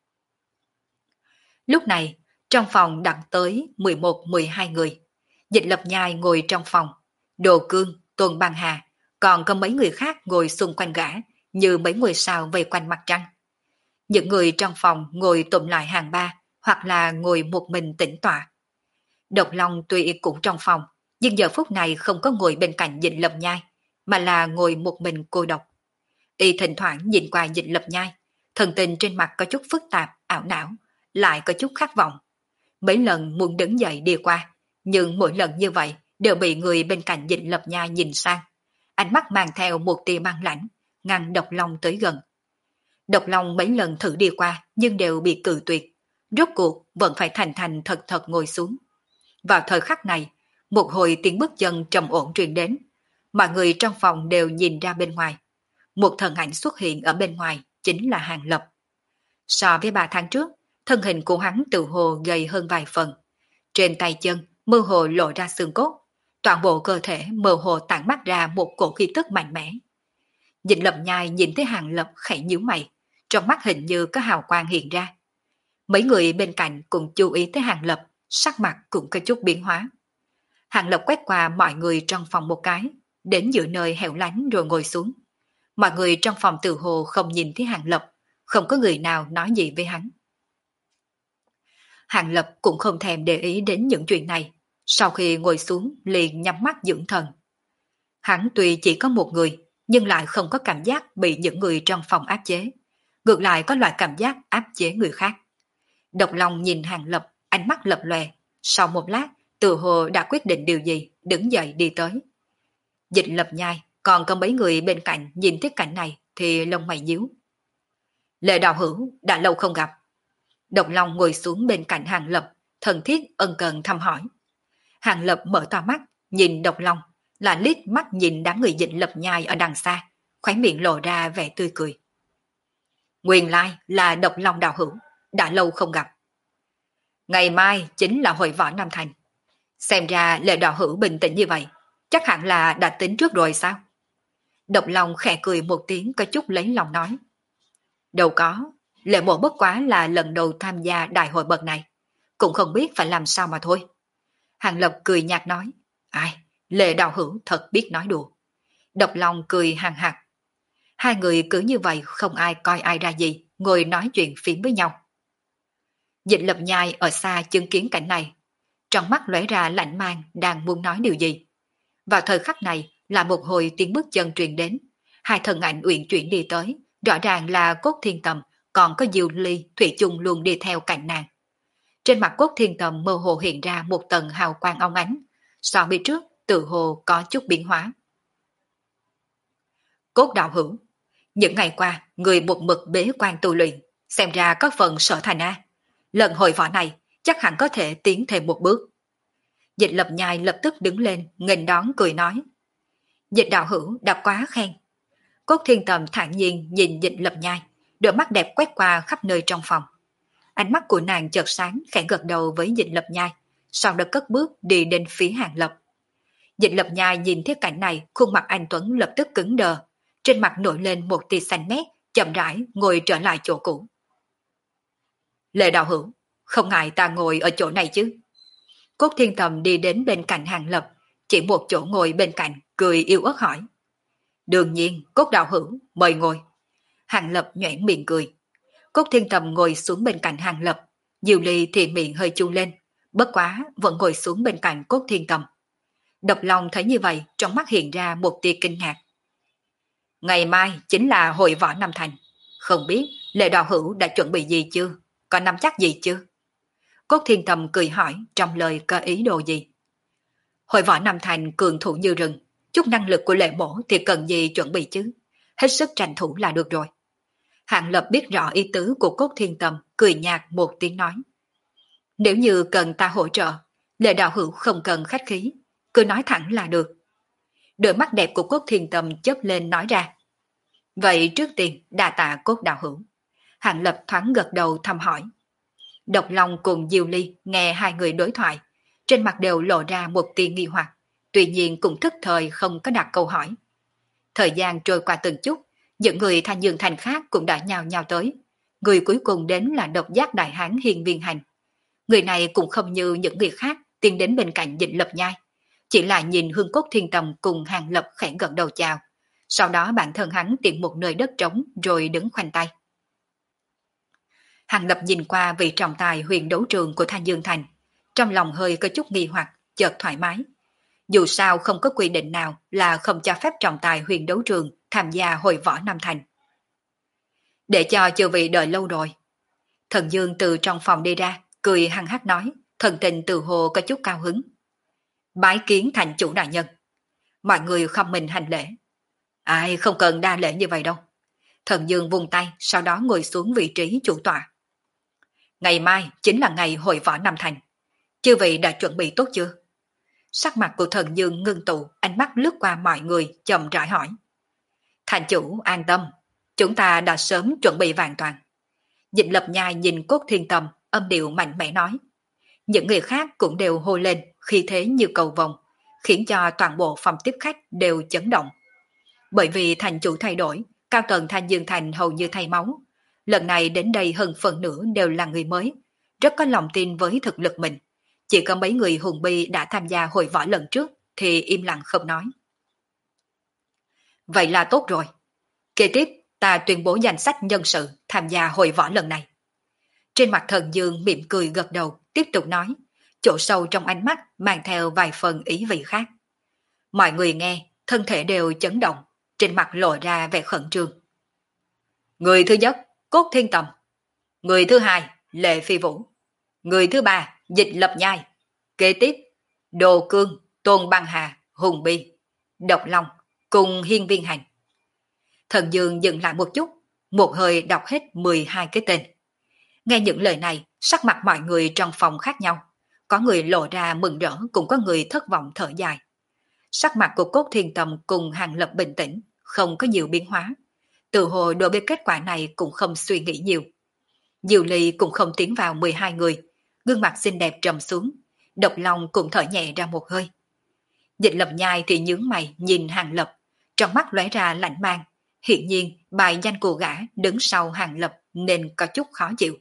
Lúc này, trong phòng đặt tới 11-12 người. Dịch Lập Nhai ngồi trong phòng, Đồ Cương, Tôn Băng Hà, còn có mấy người khác ngồi xung quanh gã, như mấy ngôi sao vây quanh mặt trăng. Những người trong phòng ngồi tụm lại hàng ba, hoặc là ngồi một mình tĩnh tọa. Độc Long tuy cũng trong phòng, nhưng giờ phút này không có ngồi bên cạnh Dịch Lập Nhai, mà là ngồi một mình cô độc. Y thỉnh thoảng nhìn qua Dịch Lập Nhai, thần tình trên mặt có chút phức tạp, ảo não, lại có chút khát vọng. Mấy lần muốn đứng dậy đi qua, nhưng mỗi lần như vậy đều bị người bên cạnh Dịch Lập Nhai nhìn sang. Ánh mắt mang theo một tia băng lãnh, ngăn Độc Long tới gần. Độc Long mấy lần thử đi qua nhưng đều bị cự tuyệt. Rốt cuộc vẫn phải thành thành thật thật ngồi xuống. Vào thời khắc này, một hồi tiếng bước chân trầm ổn truyền đến. Mọi người trong phòng đều nhìn ra bên ngoài. Một thân ảnh xuất hiện ở bên ngoài chính là Hàng Lập. So với 3 tháng trước, thân hình của hắn tự hồ gầy hơn vài phần. Trên tay chân mơ hồ lộ ra xương cốt, toàn bộ cơ thể mơ hồ tản mắt ra một cổ khí tức mạnh mẽ. Dịch Lập Nhai nhìn thấy Hàng Lập khẽ nhíu mày, trong mắt hình như có hào quang hiện ra. Mấy người bên cạnh cũng chú ý tới Hàng Lập, sắc mặt cũng có chút biến hóa. Hàng Lập quét qua mọi người trong phòng một cái, đến giữa nơi hẻo lánh rồi ngồi xuống. Mọi người trong phòng tự hồ không nhìn thấy Hàng Lập, không có người nào nói gì với hắn. Hàng Lập cũng không thèm để ý đến những chuyện này, sau khi ngồi xuống liền nhắm mắt dưỡng thần. Hắn tuy chỉ có một người, nhưng lại không có cảm giác bị những người trong phòng áp chế, ngược lại có loại cảm giác áp chế người khác. Độc Long nhìn Hàng Lập, ánh mắt lập lòe, sau một lát, tự hồ đã quyết định điều gì, đứng dậy đi tới. Dịch Lập Nhai, còn có mấy người bên cạnh nhìn thấy cảnh này thì lông mày nhíu. Lệ Đạo Hữu đã lâu không gặp. Độc Long ngồi xuống bên cạnh Hàng Lập, thân thiết ân cần thăm hỏi. Hàng Lập mở to mắt, nhìn Độc Long, là liếc mắt nhìn đám người Dịch Lập Nhai ở đằng xa, khóe miệng lộ ra vẻ tươi cười. Nguyên lai là Độc Long đạo hữu, đã lâu không gặp. Ngày mai chính là hội võ Nam Thành. Xem ra Lệ đạo hữu bình tĩnh như vậy, chắc hẳn là đã tính trước rồi sao? Độc Long khẽ cười một tiếng có chút lấy lòng nói. Đâu có, Lệ mộ bất quá là lần đầu tham gia đại hội bậc này, cũng không biết phải làm sao mà thôi. Hàng Lập cười nhạt nói. Ai, Lệ đạo hữu thật biết nói đùa. Độc Long cười hàng hạc. Hai người cứ như vậy không ai coi ai ra gì, ngồi nói chuyện phiếm với nhau. Dịch Lập Nhai ở xa chứng kiến cảnh này, trong mắt lóe ra lạnh mang đang muốn nói điều gì. Vào thời khắc này là một hồi tiếng bước chân truyền đến, hai thân ảnh uyển chuyển đi tới, rõ ràng là Cốt Thiên Tầm, còn có Diệu Ly, Thủy chung luôn đi theo cạnh nàng. Trên mặt Cốt Thiên Tầm mơ hồ hiện ra một tầng hào quang óng ánh, so với trước tự hồ có chút biến hóa. Cốt đạo hữu, những ngày qua người một mực bế quan tu luyện, xem ra có phần sở thành a. Lần hội võ này chắc hẳn có thể tiến thêm một bước. Dịch Lập Nhai lập tức đứng lên, nghênh đón cười nói. Dịch đạo hữu đã quá khen. Cốt Thiên Tầm thản nhiên nhìn Dịch Lập Nhai, đôi mắt đẹp quét qua khắp nơi trong phòng. Ánh mắt của nàng chợt sáng, khẽ gật đầu với Dịch Lập Nhai, sau đó cất bước đi đến phía Hàng Lập. Dịch Lập Nhai nhìn thấy cảnh này, khuôn mặt anh Tuấn lập tức cứng đờ, trên mặt nổi lên một tia xanh mét, chậm rãi ngồi trở lại chỗ cũ. Lệ đạo hữu, không ngại ta ngồi ở chỗ này chứ? Cốt Thiên Tầm đi đến bên cạnh Hàng Lập, chỉ một chỗ ngồi bên cạnh, cười yêu ớt hỏi. Đương nhiên, Cốt đạo hữu, mời ngồi. Hàng Lập nhoẻn miệng cười. Cốt Thiên Tầm ngồi xuống bên cạnh Hàng Lập, Diệu Ly thì miệng hơi chu lên, bất quá vẫn ngồi xuống bên cạnh Cốt Thiên Tầm. Độc Long thấy như vậy, trong mắt hiện ra một tia kinh ngạc. Ngày mai chính là hội võ Nam Thành, không biết Lệ đạo hữu đã chuẩn bị gì chưa, có nắm chắc gì chưa? Cốt Thiên Tầm cười hỏi, trong lời có ý đồ gì? Hội võ Nam Thành cường thủ như rừng, chút năng lực của Lệ mổ thì cần gì chuẩn bị chứ, hết sức tranh thủ là được rồi. Hạng Lập biết rõ ý tứ của Cốt Thiên Tầm, cười nhạt một tiếng nói. Nếu như cần ta hỗ trợ, Lệ đạo hữu không cần khách khí, cứ nói thẳng là được. Đôi mắt đẹp của Cốt Thiên Tâm chớp lên nói ra. Vậy trước tiên đa tạ Cốt đạo hữu. Hàng Lập thoáng gật đầu thăm hỏi. Độc Long cùng Diêu Ly nghe hai người đối thoại, trên mặt đều lộ ra một tia nghi hoặc, tuy nhiên cũng thức thời không có đặt câu hỏi. Thời gian trôi qua từng chút, những người Thanh Dương Thành khác cũng đã nhào nhào tới. Người cuối cùng đến là độc giác đại hán Hiên Viên Hành. Người này cũng không như những người khác tiến đến bên cạnh Dịch Lập Nhai, chỉ là nhìn Hương Cốt Thiên Tầm cùng Hàng Lập khẽ gật đầu chào. Sau đó bản thân hắn tìm một nơi đất trống rồi đứng khoanh tay. Hàng Lập nhìn qua vị trọng tài huyền đấu trường của Thanh Dương Thành, trong lòng hơi có chút nghi hoặc, chợt thoải mái. Dù sao không có quy định nào là không cho phép trọng tài huyền đấu trường tham gia hội võ Nam Thành. Để cho chư vị đợi lâu rồi. Thần Dương từ trong phòng đi ra, cười hăng hắc nói, thần tình từ hồ có chút cao hứng. Bái kiến thành chủ đại nhân. Mọi người không mình hành lễ. Ai không cần đa lễ như vậy đâu. Thần Dương vung tay, sau đó ngồi xuống vị trí chủ tọa. Ngày mai chính là ngày hội võ Nam Thành. Chư vị đã chuẩn bị tốt chưa? Sắc mặt của thần Dương ngưng tụ, ánh mắt lướt qua mọi người, chậm rãi hỏi. Thành chủ an tâm, chúng ta đã sớm chuẩn bị vạn toàn. Dịch Lập Nhai nhìn Cốt Thiên Tầm, âm điệu mạnh mẽ nói. Những người khác cũng đều hô lên, khí thế như cầu vồng, khiến cho toàn bộ phòng tiếp khách đều chấn động. Bởi vì thành chủ thay đổi, cao tầng Thanh Dương Thành hầu như thay máu. Lần này đến đây hơn phần nửa đều là người mới, rất có lòng tin với thực lực mình. Chỉ có mấy người hùng bi đã tham gia hội võ lần trước thì im lặng không nói. Vậy là tốt rồi. Kế tiếp, ta tuyên bố danh sách nhân sự tham gia hội võ lần này. Trên mặt thần Dương mỉm cười gật đầu, tiếp tục nói, chỗ sâu trong ánh mắt mang theo vài phần ý vị khác. Mọi người nghe, thân thể đều chấn động, trên mặt lộ ra vẻ khẩn trương. Người thứ nhất, Cốt Thiên Tầm. Người thứ hai, Lệ Phi Vũ. Người thứ ba, Dịch Lập Nhai. Kế tiếp, Đồ Cương, Tôn Băng Hà, Hùng Bi, Độc Long cùng Hiên Viên Hành. Thần Dương dừng lại một chút, một hơi đọc hết 12 cái tên. Nghe những lời này, sắc mặt mọi người trong phòng khác nhau. Có người lộ ra mừng rỡ, cũng có người thất vọng thở dài. Sắc mặt của Cốt Thiên Tầm cùng Hàng Lập bình tĩnh, không có nhiều biến hóa. Từ hồ đối với kết quả này cũng không suy nghĩ nhiều. Diệu Ly cũng không tiến vào 12 người, gương mặt xinh đẹp trầm xuống. Độc Long cũng thở nhẹ ra một hơi. Dịch Lập Nhai thì nhướng mày nhìn Hàng Lập, trong mắt lóe ra lạnh mang. Hiện nhiên bài danh của gã đứng sau Hàng Lập nên có chút khó chịu.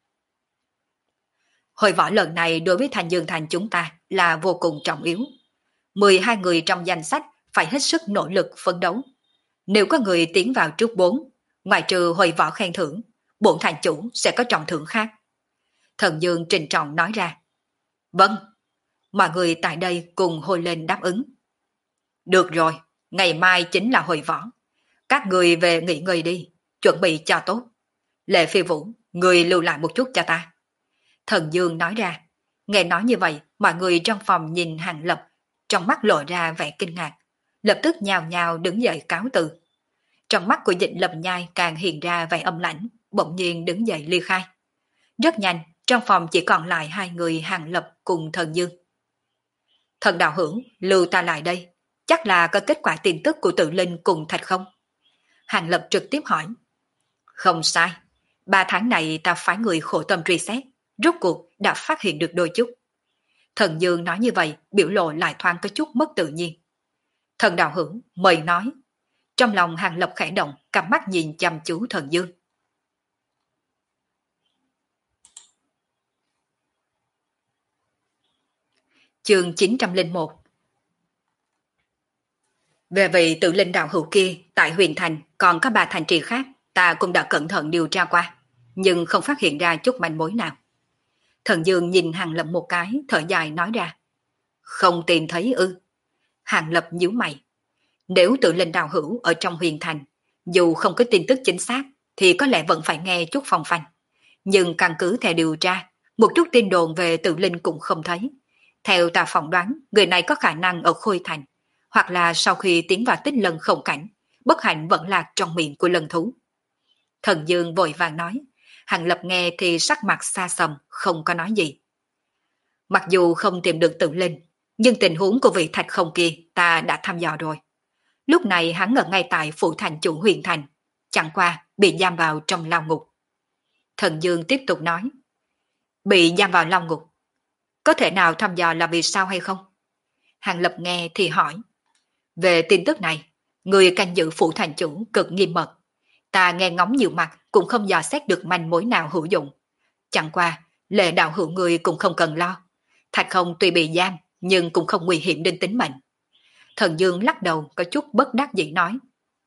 Hội võ lần này đối với Thanh Dương Thành chúng ta là vô cùng trọng yếu. 12 người trong danh sách phải hết sức nỗ lực phấn đấu. Nếu có người tiến vào trước 4, ngoài trừ hội võ khen thưởng, bổn thành chủ sẽ có trọng thưởng khác. Thần Dương trịnh trọng nói ra. Vâng, mọi người tại đây cùng hô lên đáp ứng. Được rồi, ngày mai chính là hội võ. Các người về nghỉ ngơi đi, chuẩn bị cho tốt. Lệ Phi Vũ, người lưu lại một chút cho ta. Thần Dương nói ra. Nghe nói như vậy, mọi người trong phòng nhìn Hàng Lập, trong mắt lộ ra vẻ kinh ngạc, lập tức nhào nhào đứng dậy cáo từ. Trong mắt của Dịch Lập Nhai càng hiện ra vẻ âm lãnh, bỗng nhiên đứng dậy ly khai. Rất nhanh, trong phòng chỉ còn lại hai người Hàng Lập cùng Thần Dương. Thần đạo hữu, lưu ta lại đây, chắc là có kết quả tin tức của Tự Linh cùng Thạch không? Hàng Lập trực tiếp hỏi. Không sai, 3 tháng này ta phái người khổ tâm truy xét, rốt cuộc đã phát hiện được đôi chút. Thần Dương nói như vậy, biểu lộ lại thoáng có chút mất tự nhiên. Thần đạo hữu, mời nói. Trong lòng Hàng Lập khẽ động, cặp mắt nhìn chăm chú Thần Dương. Chương 901. Về vị Tự Linh đạo hữu kia, tại Huyền Thành còn có 3 thành trì khác, ta cũng đã cẩn thận điều tra qua, nhưng không phát hiện ra chút manh mối nào. Thần Dương nhìn Hàng Lập một cái, thở dài nói ra. Không tìm thấy ư? Hàng Lập nhíu mày. Nếu Tự Linh đạo hữu ở trong Huyền Thành, dù không có tin tức chính xác, thì có lẽ vẫn phải nghe chút phong phanh. Nhưng căn cứ theo điều tra, một chút tin đồn về Tự Linh cũng không thấy. Theo ta phỏng đoán, người này có khả năng ở Khôi Thành, hoặc là sau khi tiến vào Tích Lân không cảnh, bất hạnh vẫn lạc trong miệng của lân thú. Thần Dương vội vàng nói. Hàng Lập nghe thì sắc mặt xa sầm, không có nói gì. Mặc dù không tìm được tự linh, nhưng tình huống của vị Thạch Không kia ta đã thăm dò rồi. Lúc này hắn ở ngay tại phủ thành chủ Huyền Thành, chẳng qua bị giam vào trong lao ngục. Thần Dương tiếp tục nói, bị giam vào lao ngục, có thể nào thăm dò là vì sao hay không? Hàng Lập nghe thì hỏi, về tin tức này, người canh giữ phủ thành chủ cực nghiêm mật, ta nghe ngóng nhiều mặt cũng không dò xét được manh mối nào hữu dụng. Chẳng qua, lệ đạo hữu người cũng không cần lo. Thạch Không tuy bị giam, nhưng cũng không nguy hiểm đến tính mệnh. Thần Dương lắc đầu có chút bất đắc dĩ nói.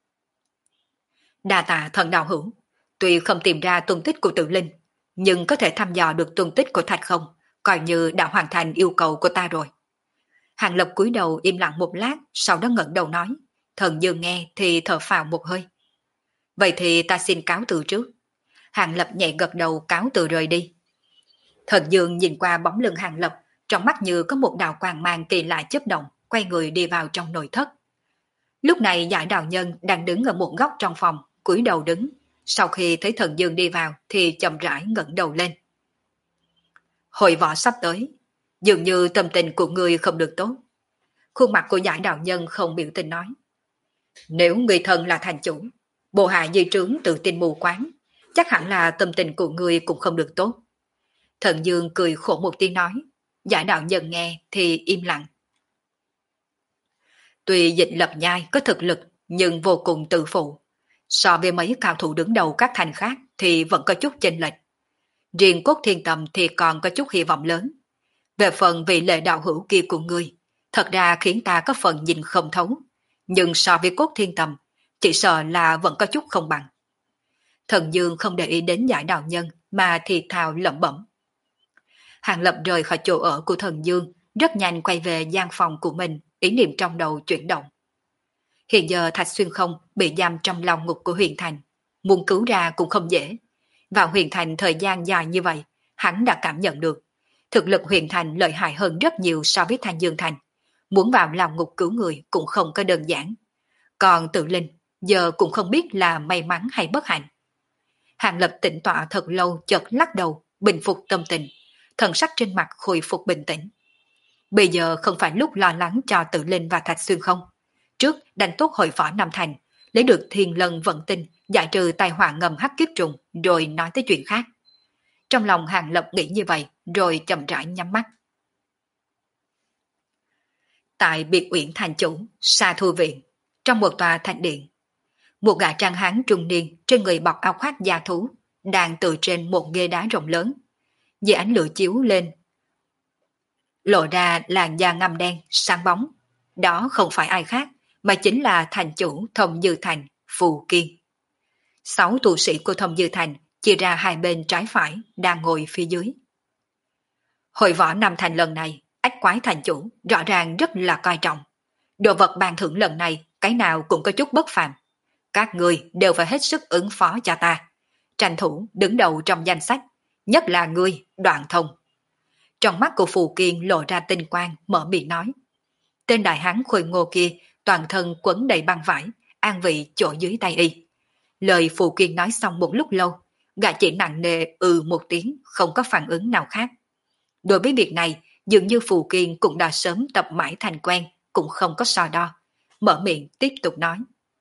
Đa tạ thần đạo hữu, tuy không tìm ra tung tích của Tự Linh, nhưng có thể thăm dò được tung tích của Thạch Không, coi như đã hoàn thành yêu cầu của ta rồi. Hàng Lập cúi đầu im lặng một lát, sau đó ngẩng đầu nói. Thần Dương nghe thì thở phào một hơi. Vậy thì ta xin cáo từ trước. Hàng Lập nhẹ gật đầu cáo từ rời đi. Thần Dương nhìn qua bóng lưng Hàng Lập, trong mắt như có một đạo quang mang kỳ lạ chớp động, quay người đi vào trong nội thất. Lúc này Giải Đạo Nhân đang đứng ở một góc trong phòng, cúi đầu đứng. Sau khi thấy Thần Dương đi vào thì chậm rãi ngẩng đầu lên. Hội võ sắp tới, dường như tâm tình của người không được tốt. Khuôn mặt của Giải Đạo Nhân không biểu tình nói. Nếu người thân là thành chủ, bộ hạ di trướng tự tin mù quáng, chắc hẳn là tâm tình của người cũng không được tốt. Thần Dương cười khổ một tiếng nói. Giải Đạo Nhân nghe thì im lặng. Tuy Dịch Lập Nhai có thực lực nhưng vô cùng tự phụ. So với mấy cao thủ đứng đầu các thành khác thì vẫn có chút chênh lệch. Riêng Cốt Thiên Tầm thì còn có chút hy vọng lớn. Về phần vị lệ đạo hữu kia của ngươi, thật ra khiến ta có phần nhìn không thấu. Nhưng so với Cốt Thiên Tầm, chỉ sợ là vẫn có chút không bằng. Thần Dương không để ý đến Giải Đạo Nhân mà thì thào lẩm bẩm. Hàng Lập rời khỏi chỗ ở của Thần Dương, rất nhanh quay về gian phòng của mình, ý niệm trong đầu chuyển động. Hiện giờ Thạch Xuyên Không bị giam trong lao ngục của Huyền Thành, muốn cứu ra cũng không dễ. Vào Huyền Thành thời gian dài như vậy, hắn đã cảm nhận được thực lực Huyền Thành lợi hại hơn rất nhiều so với Thanh Dương Thành. Muốn vào lao ngục cứu người cũng không có đơn giản. Còn Tự Linh giờ cũng không biết là may mắn hay bất hạnh. Hàng Lập tĩnh tọa thật lâu, chợt lắc đầu, bình phục tâm tình, thần sắc trên mặt khôi phục bình tĩnh. Bây giờ không phải lúc lo lắng cho Tự Linh và Thạch Xuyên Không. Trước đánh tốt hội võ Nam Thành, lấy được Thiên Lân Vận Tinh, giải trừ tai họa ngầm hắc kiếp trùng, rồi nói tới chuyện khác. Trong lòng Hàng Lập nghĩ như vậy, rồi chậm rãi nhắm mắt. Tại biệt uyển thành chủ, Sa Thu Viện, trong một tòa thành điện, một gã trang hán trung niên trên người bọc áo khoác da thú, đang tựa trên một ghế đá rộng lớn. Dưới ánh lửa chiếu lên, lộ ra làn da ngăm đen, sáng bóng. Đó không phải ai khác, mà chính là thành chủ Thông Dư Thành, Phù Kiên. 6 tu sĩ của Thông Dư Thành chia ra hai bên trái phải, đang ngồi phía dưới. Hội võ Nam Thành lần này, Ách Quái thành chủ rõ ràng rất là coi trọng. Đồ vật ban thưởng lần này, cái nào cũng có chút bất phàm. Các người đều phải hết sức ứng phó cho ta. Tranh thủ đứng đầu trong danh sách, nhất là ngươi, Đoạn Thông. Trong mắt của Phù Kiên lộ ra tinh quang, mở miệng nói. Tên đại hán khôi ngô kia, toàn thân quấn đầy băng vải, an vị chỗ dưới tay y. Lời Phù Kiên nói xong một lúc lâu, gã chỉ nặng nề một tiếng, không có phản ứng nào khác. Đối với việc này, dường như Phù Kiên cũng đã sớm tập mãi thành quen, cũng không có so đo. Mở miệng tiếp tục nói.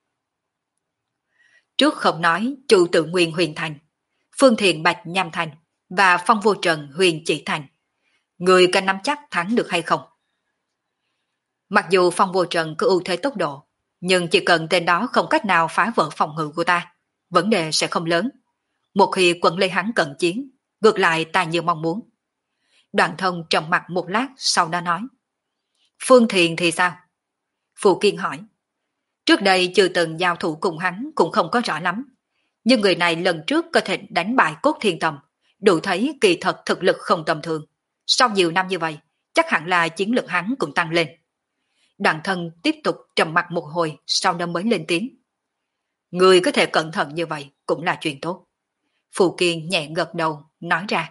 Trước không nói Trụ Tự Nguyên Huyền Thành, Phương Thiện Bạch Nham Thành và Phong Vô Trần Huyền Chỉ Thành, người có nắm chắc thắng được hay không? Mặc dù Phong Vô Trần có ưu thế tốc độ, nhưng chỉ cần tên đó không cách nào phá vỡ phòng ngự của ta, vấn đề sẽ không lớn. Một khi quận Lê hắn cận chiến, ngược lại ta như mong muốn. Đoạn Thông trầm mặt một lát, sau đó nói. Phương Thiền thì sao? Phù Kiên hỏi. Trước đây chưa từng giao thủ cùng hắn cũng không có rõ lắm. Nhưng người này lần trước có thể đánh bại Cốt Thiên Tầm, đủ thấy kỳ thật thực lực không tầm thường. Sau nhiều năm như vậy, chắc hẳn là chiến lực hắn cũng tăng lên. Đoạn Thân tiếp tục trầm mặt một hồi, sau đó mới lên tiếng. Người có thể cẩn thận như vậy cũng là chuyện tốt. Phù Kiên nhẹ gật đầu, nói ra.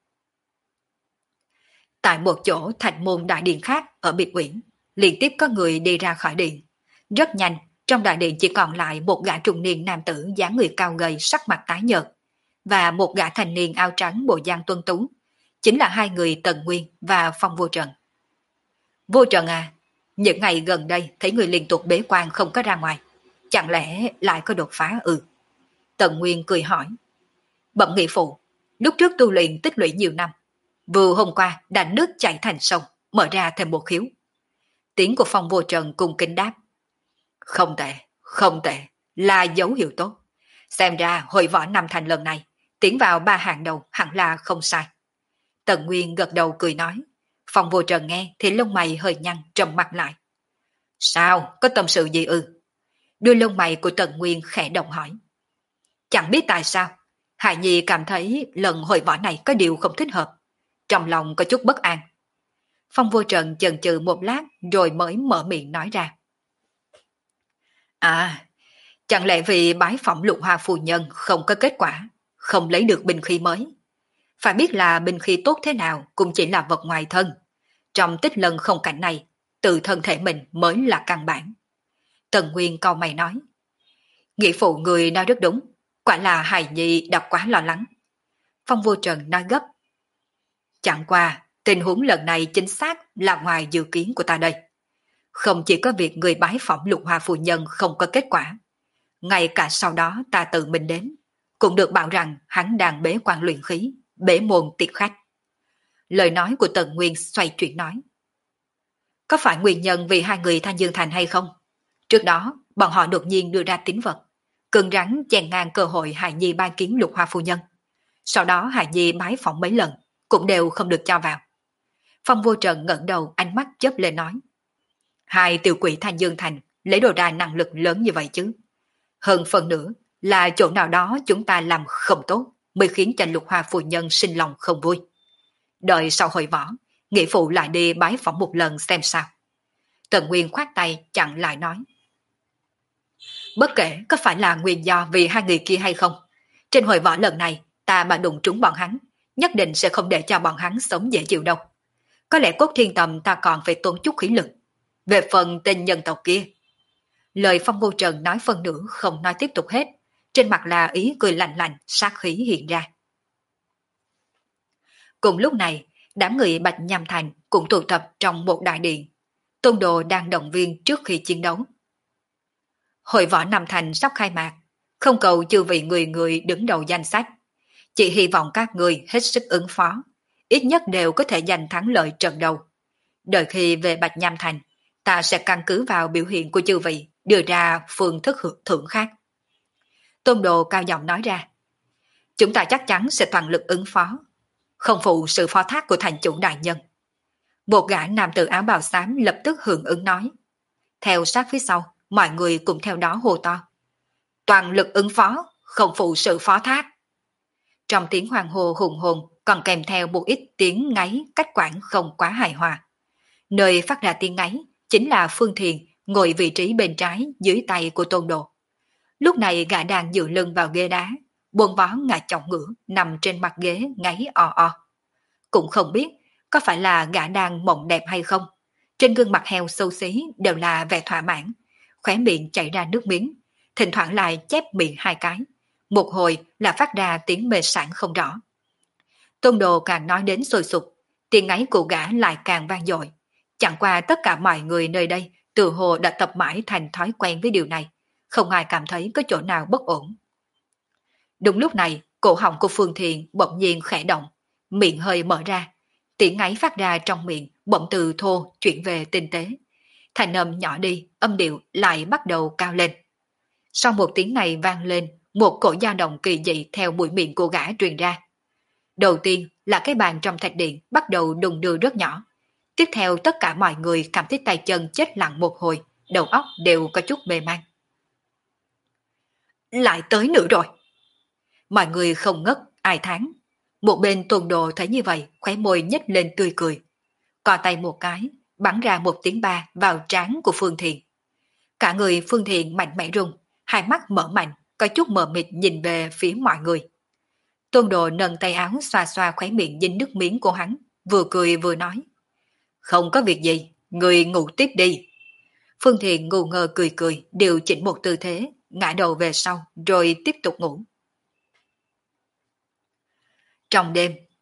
Tại một chỗ Thạch Môn đại điện khác ở biệt uyển, liên tiếp có người đi ra khỏi điện. Rất nhanh, trong đại điện chỉ còn lại một gã trung niên nam tử dáng người cao gầy, sắc mặt tái nhợt, và một gã thanh niên áo trắng bộ dạng tuấn tú, chính là hai người Tần Nguyên và Phong Vô Trần. Vô Trần à, những ngày gần đây thấy người liên tục bế quan không có ra ngoài, chẳng lẽ lại có đột phá ư? Tần Nguyên cười hỏi. Bẩm nghị phụ, lúc trước tu luyện tích lũy nhiều năm, vừa hôm qua đã nước chảy thành sông, mở ra thêm một khiếu. Tiếng của Phong Vô Trần cùng kính đáp. Không tệ, không tệ, là dấu hiệu tốt. Xem ra hội võ năm thành lần này, tiến vào ba hàng đầu hẳn là không sai. Tần Nguyên gật đầu cười nói. Phong Vô Trần nghe thì lông mày hơi nhăn, trầm mặt lại. Sao, có tâm sự gì ư? Đuôi lông mày của Tần Nguyên khẽ động hỏi. Chẳng biết tại sao, Hải Nhi cảm thấy lần hội võ này có điều không thích hợp. Trong lòng có chút bất an. Phong Vô Trần chần chừ một lát rồi mới mở miệng nói ra. À, chẳng lẽ vì bái phỏng Lục Hoa phu nhân không có kết quả, không lấy được binh khí mới. Phải biết là binh khí tốt thế nào cũng chỉ là vật ngoài thân. Trong tích lần không cảnh này, tự thân thể mình mới là căn bản. Tần Nguyên cau mày nói. Nghĩa phụ người nói rất đúng, quả là Hài Nhi đã quá lo lắng. Phong Vô Trần nói gấp. Chẳng qua, tình huống lần này chính xác là ngoài dự kiến của ta đây. Không chỉ có việc người bái phỏng Lục Hoa phu nhân không có kết quả, ngay cả sau đó ta tự mình đến, cũng được bảo rằng hắn đang bế quan luyện khí, bế môn tiệc khách. Lời nói của Tần Nguyên xoay chuyển nói. Có phải nguyên nhân vì hai người Thanh Dương Thành hay không? Trước đó, bọn họ đột nhiên đưa ra tín vật, cứng rắn chèn ngang cơ hội Hải Nhi ban kiến Lục Hoa phu nhân. Sau đó Hải Nhi bái phỏng mấy lần, cũng đều không được cho vào. Phong Vô Trần ngẩng đầu ánh mắt chớp lên nói. Hai tiểu quỷ Thanh Dương Thành lấy đồ ra năng lực lớn như vậy chứ. Hơn phần nữa là chỗ nào đó chúng ta làm không tốt mới khiến cho Lục Hoa phu nhân sinh lòng không vui. Đợi sau hội võ, nghĩa phụ lại đi bái phỏng một lần xem sao. Tần Nguyên khoát tay chặn lại nói. Bất kể có phải là nguyên do vì hai người kia hay không, trên hội võ lần này ta mà đụng trúng bọn hắn, nhất định sẽ không để cho bọn hắn sống dễ chịu đâu. Có lẽ Cốt Thiên Tầm ta còn phải tốn chút khí lực. Về phần tên nhân tộc kia. Lời Phong Vô Trần nói phân nửa không nói tiếp tục hết, trên mặt là ý cười lạnh lạnh, sát khí hiện ra. Cùng lúc này, đám người Bạch Nham Thành cũng tụ tập trong một đại điện. Tôn Đồ đang động viên trước khi chiến đấu. Hội võ Nam Thành sắp khai mạc, không cầu chư vị người người đứng đầu danh sách. Chỉ hy vọng các người hết sức ứng phó, ít nhất đều có thể giành thắng lợi trận đầu. Đợi khi về Bạch Nham Thành, ta sẽ căn cứ vào biểu hiện của chư vị, đưa ra phương thức thưởng khác. Tôn Đồ cao giọng nói ra. Chúng ta chắc chắn sẽ toàn lực ứng phó, không phụ sự phó thác của thành chủ đại nhân. Một gã nam tử áo bào xám lập tức hưởng ứng nói. Theo sát phía sau, mọi người cùng theo đó hô to. Toàn lực ứng phó, không phụ sự phó thác. Trong tiếng hoàng hô hùng hồn còn kèm theo một ít tiếng ngáy cách quản không quá hài hòa. Nơi phát ra tiếng ngáy chính là Phương Thiền ngồi vị trí bên trái dưới tay của Tôn Đồ. Lúc này gã đang dựa lưng vào ghế đá, buông vó ngả chỏng ngửa nằm trên mặt ghế ngáy o o. Cũng không biết có phải là gã đang mộng đẹp hay không. Trên gương mặt heo xấu xí đều là vẻ thỏa mãn, khóe miệng chảy ra nước miếng, thỉnh thoảng lại chép miệng hai cái. Một hồi là phát ra tiếng mê sản không rõ. Tôn Đồ càng nói đến sôi sục, tiếng ngáy của gã lại càng vang dội. Chẳng qua tất cả mọi người nơi đây tự hồ đã tập mãi thành thói quen với điều này, không ai cảm thấy có chỗ nào bất ổn. Đúng lúc này, cổ họng của Phương Thiền bỗng nhiên khẽ động, miệng hơi mở ra, tiếng ngáy phát ra trong miệng bỗng từ thô chuyển về tinh tế. Thành âm nhỏ đi, âm điệu lại bắt đầu cao lên. Sau một tiếng này vang lên, một cổ dao động kỳ dị theo mũi miệng của gã truyền ra. Đầu tiên là cái bàn trong thạch điện bắt đầu đùng đưa rất nhỏ. Tiếp theo tất cả mọi người cảm thấy tay chân chết lặng một hồi, đầu óc đều có chút mê man. Lại tới nữa rồi. Mọi người không ngất, ai thán. Một bên Tôn Đồ thấy như vậy, khóe môi nhếch lên tươi cười. Cò tay một cái, bắn ra một tiếng ba vào trán của Phương Thiền. Cả người Phương Thiền mạnh mẽ rung, hai mắt mở mạnh, có chút mờ mịt nhìn về phía mọi người. Tôn Đồ nâng tay áo xoa xoa khóe miệng dính nước miếng của hắn, vừa cười vừa nói. Không có việc gì, người ngủ tiếp đi. Phương Thiền ngu ngơ cười cười, điều chỉnh một tư thế, ngã đầu về sau, rồi tiếp tục ngủ. Trong đêm,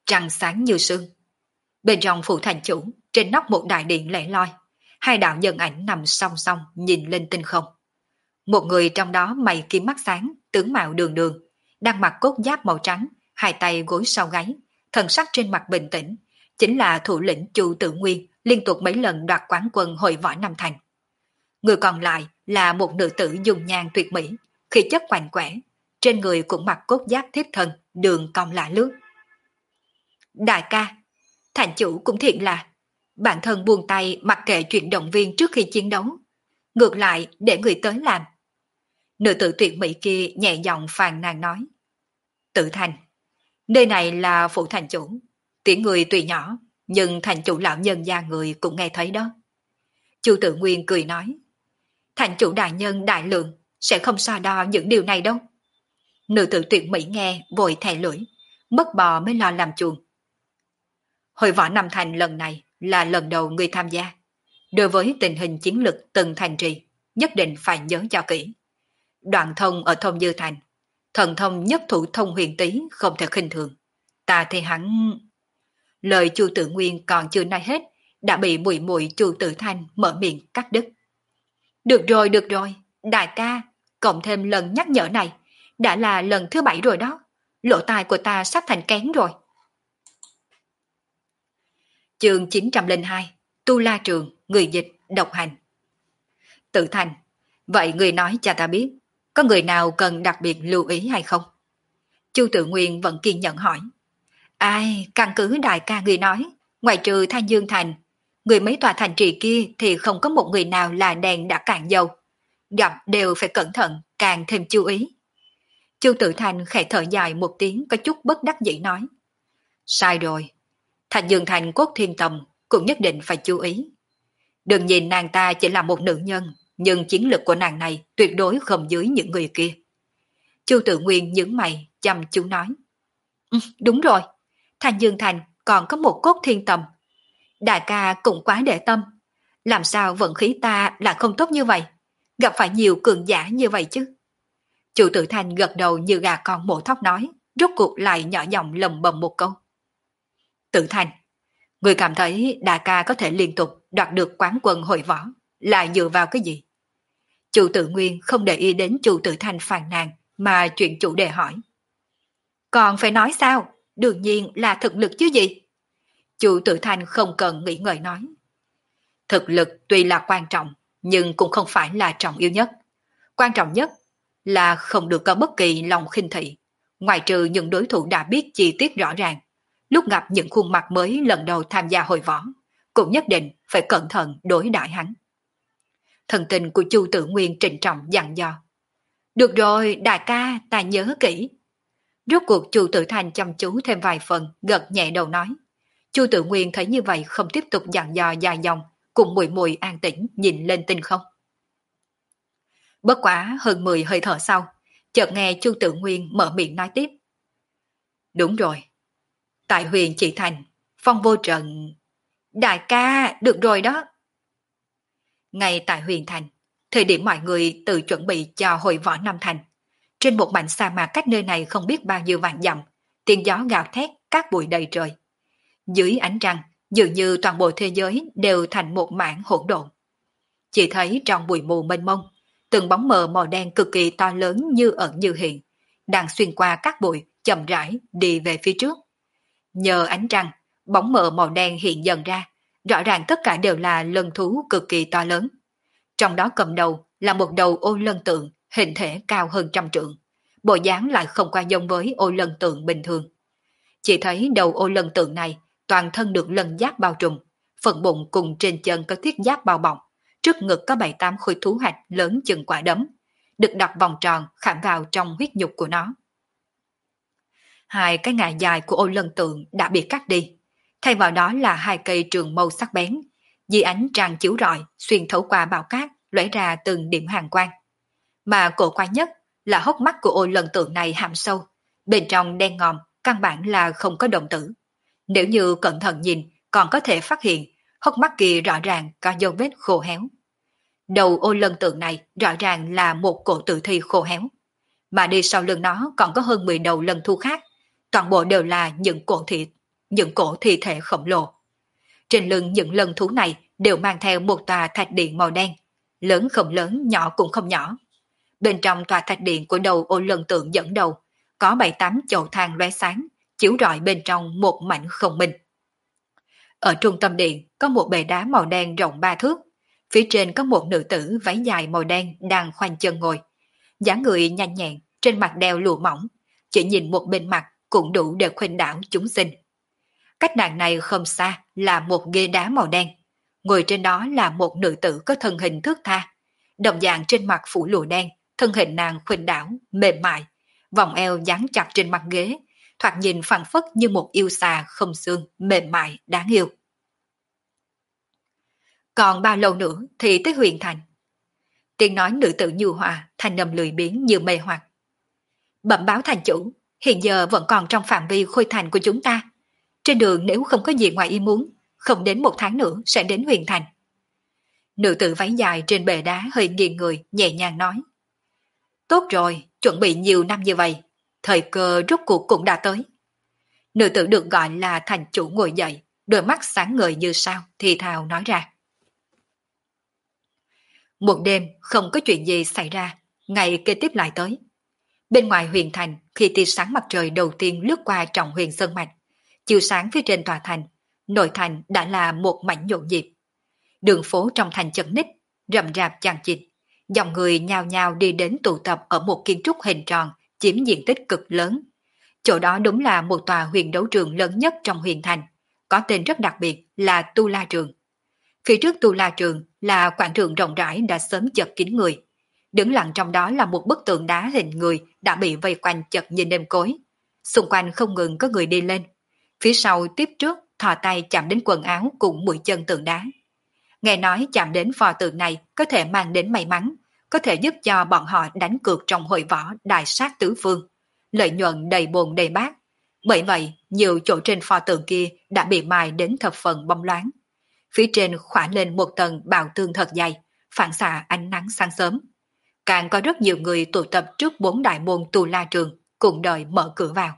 Trăng sáng như sương. Bên trong phủ thành chủ, trên nóc một đại điện lẻ loi, hai đạo nhân ảnh nằm song song nhìn lên tinh không. Một người trong đó mày kiếm mắt sáng, tướng mạo đường đường, đang mặc cốt giáp màu trắng, hai tay gối sau gáy, thần sắc trên mặt bình tĩnh, chính là thủ lĩnh Chu Tự Nguyên, liên tục mấy lần đoạt quán quân hội võ Nam Thành. Người còn lại là một nữ tử dung nhan tuyệt mỹ, khí chất quạnh quẻ, trên người cũng mặc cốt giáp thiếp thân, đường cong lạ lướt. Đại ca, thành chủ cũng thiện là, bản thân buông tay mặc kệ chuyện động viên trước khi chiến đấu, ngược lại để người tới làm. Nữ tử tuyệt mỹ kia nhẹ giọng phàn nàn nói. Tự thành, nơi này là phủ thành chủ, tiếng người tuy nhỏ, nhưng thành chủ lão nhân gia người cũng nghe thấy đó. Chu Tự Nguyên cười nói. Thành chủ đại nhân đại lượng, sẽ không so đo những điều này đâu. Nữ tử tuyệt mỹ nghe vội thè lưỡi, mất bò mới lo làm chuồng. Hội võ Nam Thành lần này là lần đầu người tham gia. Đối với tình hình chiến lực từng thành trì, nhất định phải nhớ cho kỹ. Đoạn thông ở thôn Dư Thành, thần thông nhất thủ thông huyền tý không thể khinh thường. Ta thì hắn... Lời Chu Tự Nguyên còn chưa nói hết, đã bị muội muội Chu Tự Thanh mở miệng cắt đứt. Được rồi, đại ca, cộng thêm lần nhắc nhở này, đã là lần thứ 7 rồi đó. Lỗ tai của ta sắp thành kén rồi. Chương 902, Tu La Trường, người dịch, độc hành. Tự Thành, vậy người nói cho ta biết, có người nào cần đặc biệt lưu ý hay không? Chu Tự Nguyên vẫn kiên nhẫn hỏi. Ai, căn cứ đại ca người nói, ngoài trừ Thanh Dương Thành, người mấy tòa thành trì kia thì không có một người nào là đèn đã cạn dầu. Gặp đều phải cẩn thận, càng thêm chú ý. Chu Tự Thành khẽ thở dài một tiếng có chút bất đắc dĩ nói. Sai rồi, Thanh Dương Thành Cốt Thiên Tông cũng nhất định phải chú ý. Đừng nhìn nàng ta chỉ là một nữ nhân, nhưng chiến lực của nàng này tuyệt đối không dưới những người kia. Chu Tự Nguyên nhướng mày, chăm chú nói. Đúng rồi, Thanh Dương Thành còn có một Cốt Thiên Tông. Đại ca cũng quá để tâm. Làm sao vận khí ta lại không tốt như vậy? Gặp phải nhiều cường giả như vậy chứ? Chu Tự Thành gật đầu như gà con mổ thóc nói, rốt cuộc lại nhỏ giọng lầm bầm một câu. Tự Thành, người cảm thấy đại ca có thể liên tục đoạt được quán quân hội võ là dựa vào cái gì? Chu Tự Nguyên không để ý đến Chu Tự Thành phàn nàn mà chuyện chủ đề hỏi. Còn phải nói sao? Đương nhiên là thực lực chứ gì? Chu Tự Thành không cần nghĩ ngợi nói. Thực lực tuy là quan trọng, nhưng cũng không phải là trọng yếu nhất. Quan trọng nhất là không được có bất kỳ lòng khinh thị, ngoài trừ những đối thủ đã biết chi tiết rõ ràng. Lúc gặp những khuôn mặt mới lần đầu tham gia hội võ, cũng nhất định phải cẩn thận đối đãi hắn. Thần tình của Chu Tự Nguyên trịnh trọng dặn dò. Được rồi, đại ca, ta nhớ kỹ. Rốt cuộc Chu Tự Thành chăm chú thêm vài phần, gật nhẹ đầu nói. Chu Tự Nguyên thấy như vậy không tiếp tục dặn dò dài dòng, cùng muội muội an tĩnh nhìn lên tinh không. Bất quá hơn 10 hơi thở sau, chợt nghe Chu Tự Nguyên mở miệng nói tiếp. Đúng rồi, tại huyền Chỉ Thành, Phong Vô Trần... Đại ca, được rồi đó. Ngay tại huyền thành, thời điểm mọi người tự chuẩn bị cho hội võ Nam Thành, trên một mảnh sa mạc cách nơi này không biết bao nhiêu vạn dặm, tiếng gió gào thét, cát bụi đầy trời. Dưới ánh trăng, dường như toàn bộ thế giới đều thành một mảng hỗn độn. Chỉ thấy trong bụi mù mênh mông, từng bóng mờ màu đen cực kỳ to lớn như ẩn như hiện, đang xuyên qua các bụi, chậm rãi đi về phía trước. Nhờ ánh trăng, bóng mờ màu đen hiện dần ra, rõ ràng tất cả đều là lân thú cực kỳ to lớn. Trong đó cầm đầu là một đầu ô lân tượng, hình thể cao hơn 100 trượng. Bộ dáng lại không qua giống với ô lân tượng bình thường. Chỉ thấy đầu ô lân tượng này toàn thân được lân giáp bao trùm, phần bụng cùng trên chân có thiết giáp bao bọc, trước ngực có 7-8 khối thú hạch lớn chừng quả đấm, được đặt vòng tròn khảm vào trong huyết nhục của nó. Hai cái ngà dài của ô lân tượng đã bị cắt đi, thay vào đó là hai cây trường mâu sắc bén, dưới ánh trăng chiếu rọi xuyên thấu qua bão cát, lóe ra từng điểm hàn quang. Mà cổ quái nhất là hốc mắt của ô lân tượng này hàm sâu, bên trong đen ngòm, căn bản là không có đồng tử. Nếu như cẩn thận nhìn, còn có thể phát hiện hốc mắt kia rõ ràng có dấu vết khô héo. Đầu ô lân tượng này rõ ràng là một cổ tử thi khô héo, mà đi sau lưng nó còn có hơn 10 đầu lân thu khác, toàn bộ đều là những cổ thịt, những cổ thi thể khổng lồ. Trên lưng những lân thú này đều mang theo một tòa thạch điện màu đen, lớn không lớn, nhỏ cũng không nhỏ. Bên trong tòa thạch điện của đầu ô lân tượng dẫn đầu, có 7-8 chậu than lóe sáng, chiếu rọi bên trong một mảnh không minh. Ở trung tâm điện có một bệ đá màu đen rộng 3 thước, phía trên có một nữ tử váy dài màu đen đang khoanh chân ngồi. Dáng người nhanh nhẹn, trên mặt đeo lụa mỏng, chỉ nhìn một bên mặt cũng đủ để khuynh đảo chúng sinh. Cách nàng này không xa là một ghế đá màu đen, ngồi trên đó là một nữ tử có thân hình thướt tha, đồng dạng trên mặt phủ lụa đen, thân hình nàng khuynh đảo, mềm mại, vòng eo dán chặt trên mặt ghế, thoạt nhìn phẳng phất như một yêu xà không xương, mềm mại, đáng yêu. Còn bao lâu nữa thì tới Huyền Thành? Tiếng nói nữ tử nhu hòa, thanh âm lười biếng như mê hoặc. Bẩm báo thành chủ, hiện giờ vẫn còn trong phạm vi khôi thành của chúng ta. Trên đường nếu không có gì ngoài ý muốn, không đến 1 tháng nữa sẽ đến Huyền Thành. Nữ tử váy dài trên bệ đá hơi nghiêng người, nhẹ nhàng nói. Tốt rồi, chuẩn bị nhiều năm như vậy, thời cơ rốt cuộc cũng đã tới. Nữ tử được gọi là thành chủ ngồi dậy, đôi mắt sáng ngời như sao, thì thào nói ra. Một đêm không có chuyện gì xảy ra, ngày kế tiếp lại tới. Bên ngoài Huyền Thành, khi tia sáng mặt trời đầu tiên lướt qua Trọng Huyền Sơn Mạch, chiếu sáng phía trên tòa thành, nội thành đã là một mảnh nhộn nhịp. Đường phố trong thành chật ních, rậm rạp chằng chịt, dòng người nhao nhao đi đến tụ tập ở một kiến trúc hình tròn chiếm diện tích cực lớn. Chỗ đó đúng là một tòa huyền đấu trường lớn nhất trong Huyền Thành, có tên rất đặc biệt là Tu La Trường. Phía trước Tu La Trường là quảng trường rộng rãi đã sớm chật kín người. Đứng lặng trong đó là một bức tượng đá hình người đã bị vây quanh chật như nêm cối. Xung quanh không ngừng có người đi lên. Phía sau tiếp trước thò tay chạm đến quần áo cùng mũi chân tượng đá. Nghe nói chạm đến pho tượng này có thể mang đến may mắn, có thể giúp cho bọn họ đánh cược trong hội võ đại sát tứ phương. Lợi nhuận đầy bồn đầy bát. Bởi vậy, nhiều chỗ trên pho tượng kia đã bị mài đến thập phần bóng loáng. Phía trên khỏa lên một tầng bào tương thật dày, phản xạ ánh nắng sáng sớm. Càng có rất nhiều người tụ tập trước 4 đại môn Tu La Trường, cùng đợi mở cửa vào.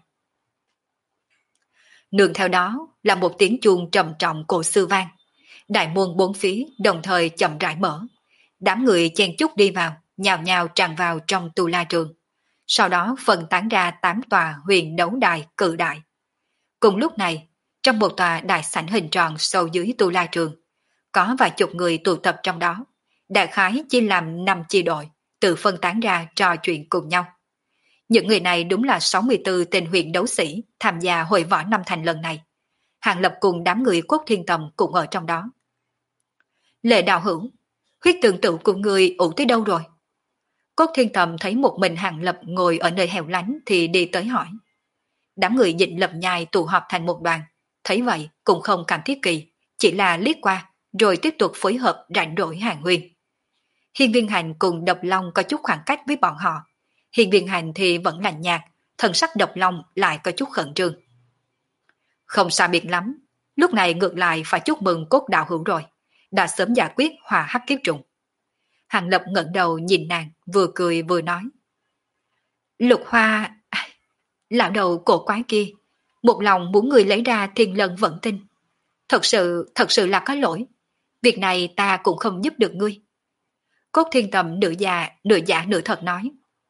Nương theo đó là một tiếng chuông trầm trọng cổ xưa vang. Đại môn 4 phía đồng thời chậm rãi mở. Đám người chen chúc đi vào, nhào nhào tràn vào trong Tu La Trường. Sau đó phân tán ra 8 tòa huyền đấu đài cự đại. Cùng lúc này, trong một tòa đại sảnh hình tròn sâu dưới Tu La Trường, có vài chục người tụ tập trong đó. Đại khái chia làm 5 chi đội, tự phân tán ra trò chuyện cùng nhau. Những người này đúng là 64 tên huyền đấu sĩ tham gia hội võ năm thành lần này. Hàng Lập cùng đám người Cốt Thiên Tầm cũng ở trong đó. Lệ đạo hữu, huyết tương tự của người ủ tới đâu rồi? Cốt Thiên Tầm thấy một mình Hàng Lập ngồi ở nơi hẻo lánh thì đi tới hỏi. Đám người nhịn Lập Nhai tụ họp thành một đoàn, thấy vậy cũng không cảm thiết kỳ, chỉ là liếc qua rồi tiếp tục phối hợp rảnh rỗi hàng huyên. Hiên Viên Hành cùng Độc Long có chút khoảng cách với bọn họ. Hiên Viên Hành thì vẫn lạnh nhạt, thần sắc Độc Long lại có chút khẩn trương. Không sao biệt lắm, lúc này ngược lại phải chúc mừng Cốt đạo hữu rồi, đã sớm giải quyết hòa hắc kiếp trùng. Hàng Lập ngẩng đầu nhìn nàng, vừa cười vừa nói. Lục Hoa, lão đầu cổ quái kia, một lòng muốn người lấy ra Thiên Lân Vận Tinh. Thật sự là có lỗi, việc này ta cũng không giúp được ngươi. Cốt Thiên Tầm nửa giả nửa thật nói.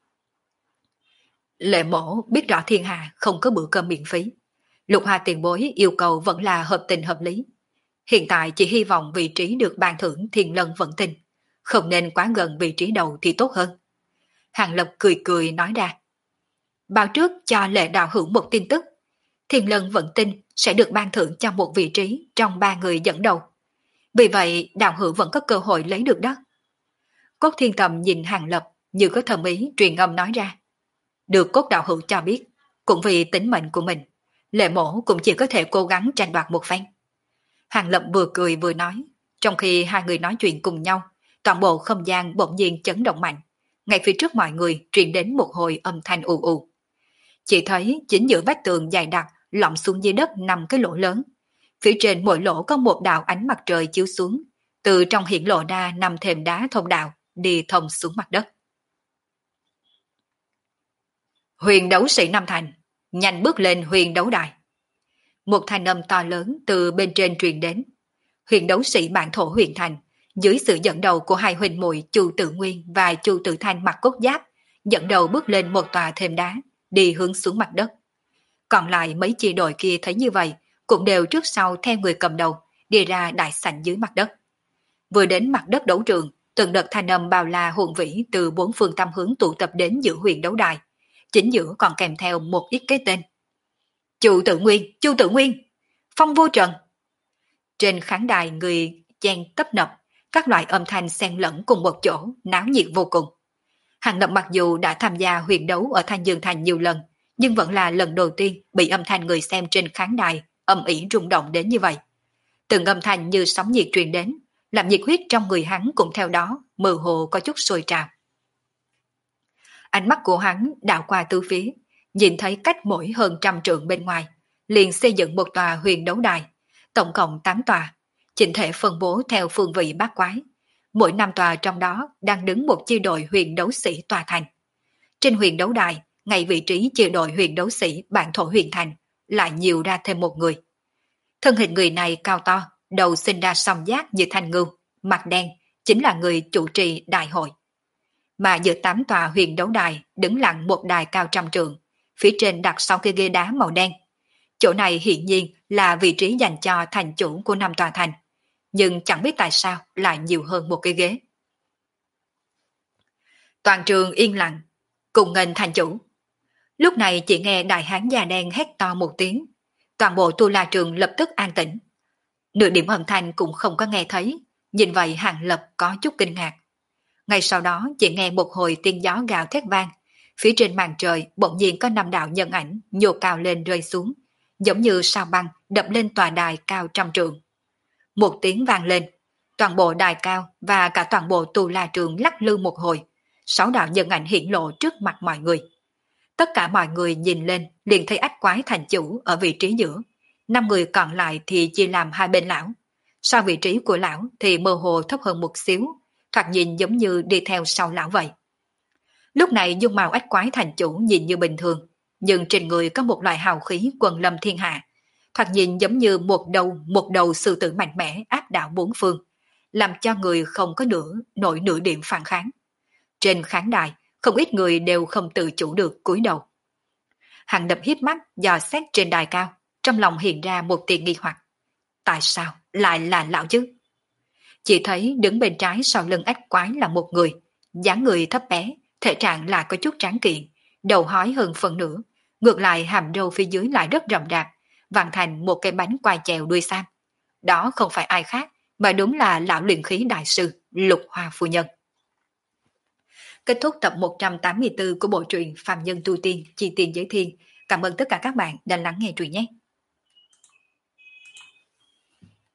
Lệ mổ biết rõ thiên hạ không có bữa cơm miễn phí. Lục Hoa tiền bối yêu cầu vẫn là hợp tình hợp lý. Hiện tại chỉ hy vọng vị trí được ban thưởng Thiên Lân Vận Tinh, không nên quá gần vị trí đầu thì tốt hơn. Hàng Lập cười cười nói ra. Báo trước cho Lệ đạo hữu một tin tức. Thiên Lân Vận Tinh sẽ được ban thưởng cho một vị trí trong 3 người dẫn đầu. Vì vậy đạo hữu vẫn có cơ hội lấy được đó. Cốt Thiên Tầm nhìn Hàng Lập như có thầm ý truyền âm nói ra. Được Cốt đạo hữu cho biết, cũng vì tính mệnh của mình, Lệ mổ cũng chỉ có thể cố gắng tranh đoạt một phen. Hàng Lập vừa cười vừa nói, trong khi hai người nói chuyện cùng nhau, toàn bộ không gian bỗng nhiên chấn động mạnh. Ngay phía trước mọi người truyền đến một hồi âm thanh ù ù. Chỉ thấy chính giữa vách tường dài đặc lõm xuống dưới đất 5 cái lỗ lớn. Phía trên mỗi lỗ có một đạo ánh mặt trời chiếu xuống, từ trong hiển lộ ra 5 thềm đá thông đạo đi thông xuống mặt đất. Huyền đấu sĩ Nam Thành, nhanh bước lên huyền đấu đài. Một thanh âm to lớn từ bên trên truyền đến. Huyền đấu sĩ bản thổ huyền thành, dưới sự dẫn đầu của hai huynh muội Chu Tự Nguyên và Chu Tự Thanh mặc cốt giáp, dẫn đầu bước lên một tòa thềm đá, đi hướng xuống mặt đất. Còn lại mấy chi đội kia thấy như vậy, cũng đều trước sau theo người cầm đầu, đi ra đại sảnh dưới mặt đất. Vừa đến mặt đất đấu trường, từng đợt thanh âm bao la hùng vĩ từ bốn phương tám hướng tụ tập đến giữa huyền đấu đài. Chính giữa còn kèm theo một ít cái tên. Chu Tự Nguyên, Chu Tự Nguyên, Phong Vô Trần. Trên khán đài người chen tấp nập, các loại âm thanh xen lẫn cùng một chỗ, náo nhiệt vô cùng. Hàng Lập mặc dù đã tham gia huyền đấu ở Thanh Dương Thành nhiều lần, nhưng vẫn là lần đầu tiên bị âm thanh người xem trên khán đài âm ỉ rung động đến như vậy. Từng âm thanh như sóng nhiệt truyền đến, làm nhiệt huyết trong người hắn cũng theo đó mơ hồ có chút sôi trào. Ánh mắt của hắn đảo qua tứ phía, nhìn thấy cách mỗi hơn 100 trượng bên ngoài, liền xây dựng một tòa huyền đấu đài, tổng cộng 8 tòa, chỉnh thể phân bố theo phương vị bát quái. Mỗi 5 tòa trong đó đang đứng một chi đội huyền đấu sĩ tòa thành. Trên huyền đấu đài, ngay vị trí chi đội huyền đấu sĩ bản thổ huyền thành, lại nhiều ra thêm một người. Thân hình người này cao to, đầu sinh ra song giác như thanh ngưu, mặt đen, chính là người chủ trì đại hội. Mà giữa 8 tòa huyền đấu đài đứng lặng một đài cao 100 trượng, phía trên đặt 6 cái ghế đá màu đen. Chỗ này hiển nhiên là vị trí dành cho thành chủ của 5 tòa thành, nhưng chẳng biết tại sao lại nhiều hơn một cái ghế. Toàn trường yên lặng, cùng nghênh thành chủ. Lúc này chỉ nghe đại hán già đen hét to một tiếng, toàn bộ tu la trường lập tức an tĩnh. Nửa điểm âm thanh cũng không có nghe thấy, nhìn vậy Hàng Lập có chút kinh ngạc. Ngay sau đó chỉ nghe một hồi tiếng gió gào thét vang, phía trên màn trời bỗng nhiên có 5 đạo nhân ảnh nhô cao lên rơi xuống, giống như sao băng đập lên tòa đài cao 100 trượng. Một tiếng vang lên, toàn bộ đài cao và cả toàn bộ tu la trường lắc lư một hồi, 6 đạo nhân ảnh hiển lộ trước mặt mọi người. Tất cả mọi người nhìn lên liền thấy ách quái thành chủ ở vị trí giữa, 5 người còn lại thì chia làm hai bên lão. So vị trí của lão thì mơ hồ thấp hơn một xíu, thoạt nhìn giống như đi theo sau lão vậy. Lúc này dung mạo ách quái thành chủ nhìn như bình thường, nhưng trên người có một loại hào khí quần lâm thiên hạ, thoạt nhìn giống như một đầu sư tử mạnh mẽ áp đảo bốn phương, làm cho người không có nổi nửa điểm phản kháng. Trên khán đài, không ít người đều không tự chủ được cúi đầu. Hàng Lập híp mắt dò xét trên đài cao, trong lòng hiện ra một tia nghi hoặc. Tại sao lại là lão chứ? Chỉ thấy đứng bên trái sau lưng ách quái là một người, dáng người thấp bé, thể trạng lại có chút tráng kiện, đầu hói hơn phần nửa, ngược lại hàm râu phía dưới lại rất rậm rạp, vặn thành một cái bánh quai chèo đuôi sam. Đó không phải ai khác, mà đúng là lão luyện khí đại sư Lục Hoa phu nhân. Kết thúc tập 184 của bộ truyện Phàm Nhân Tu Tiên Chi Tiền Giới Thiên. Cảm ơn tất cả các bạn đã lắng nghe truyện nhé.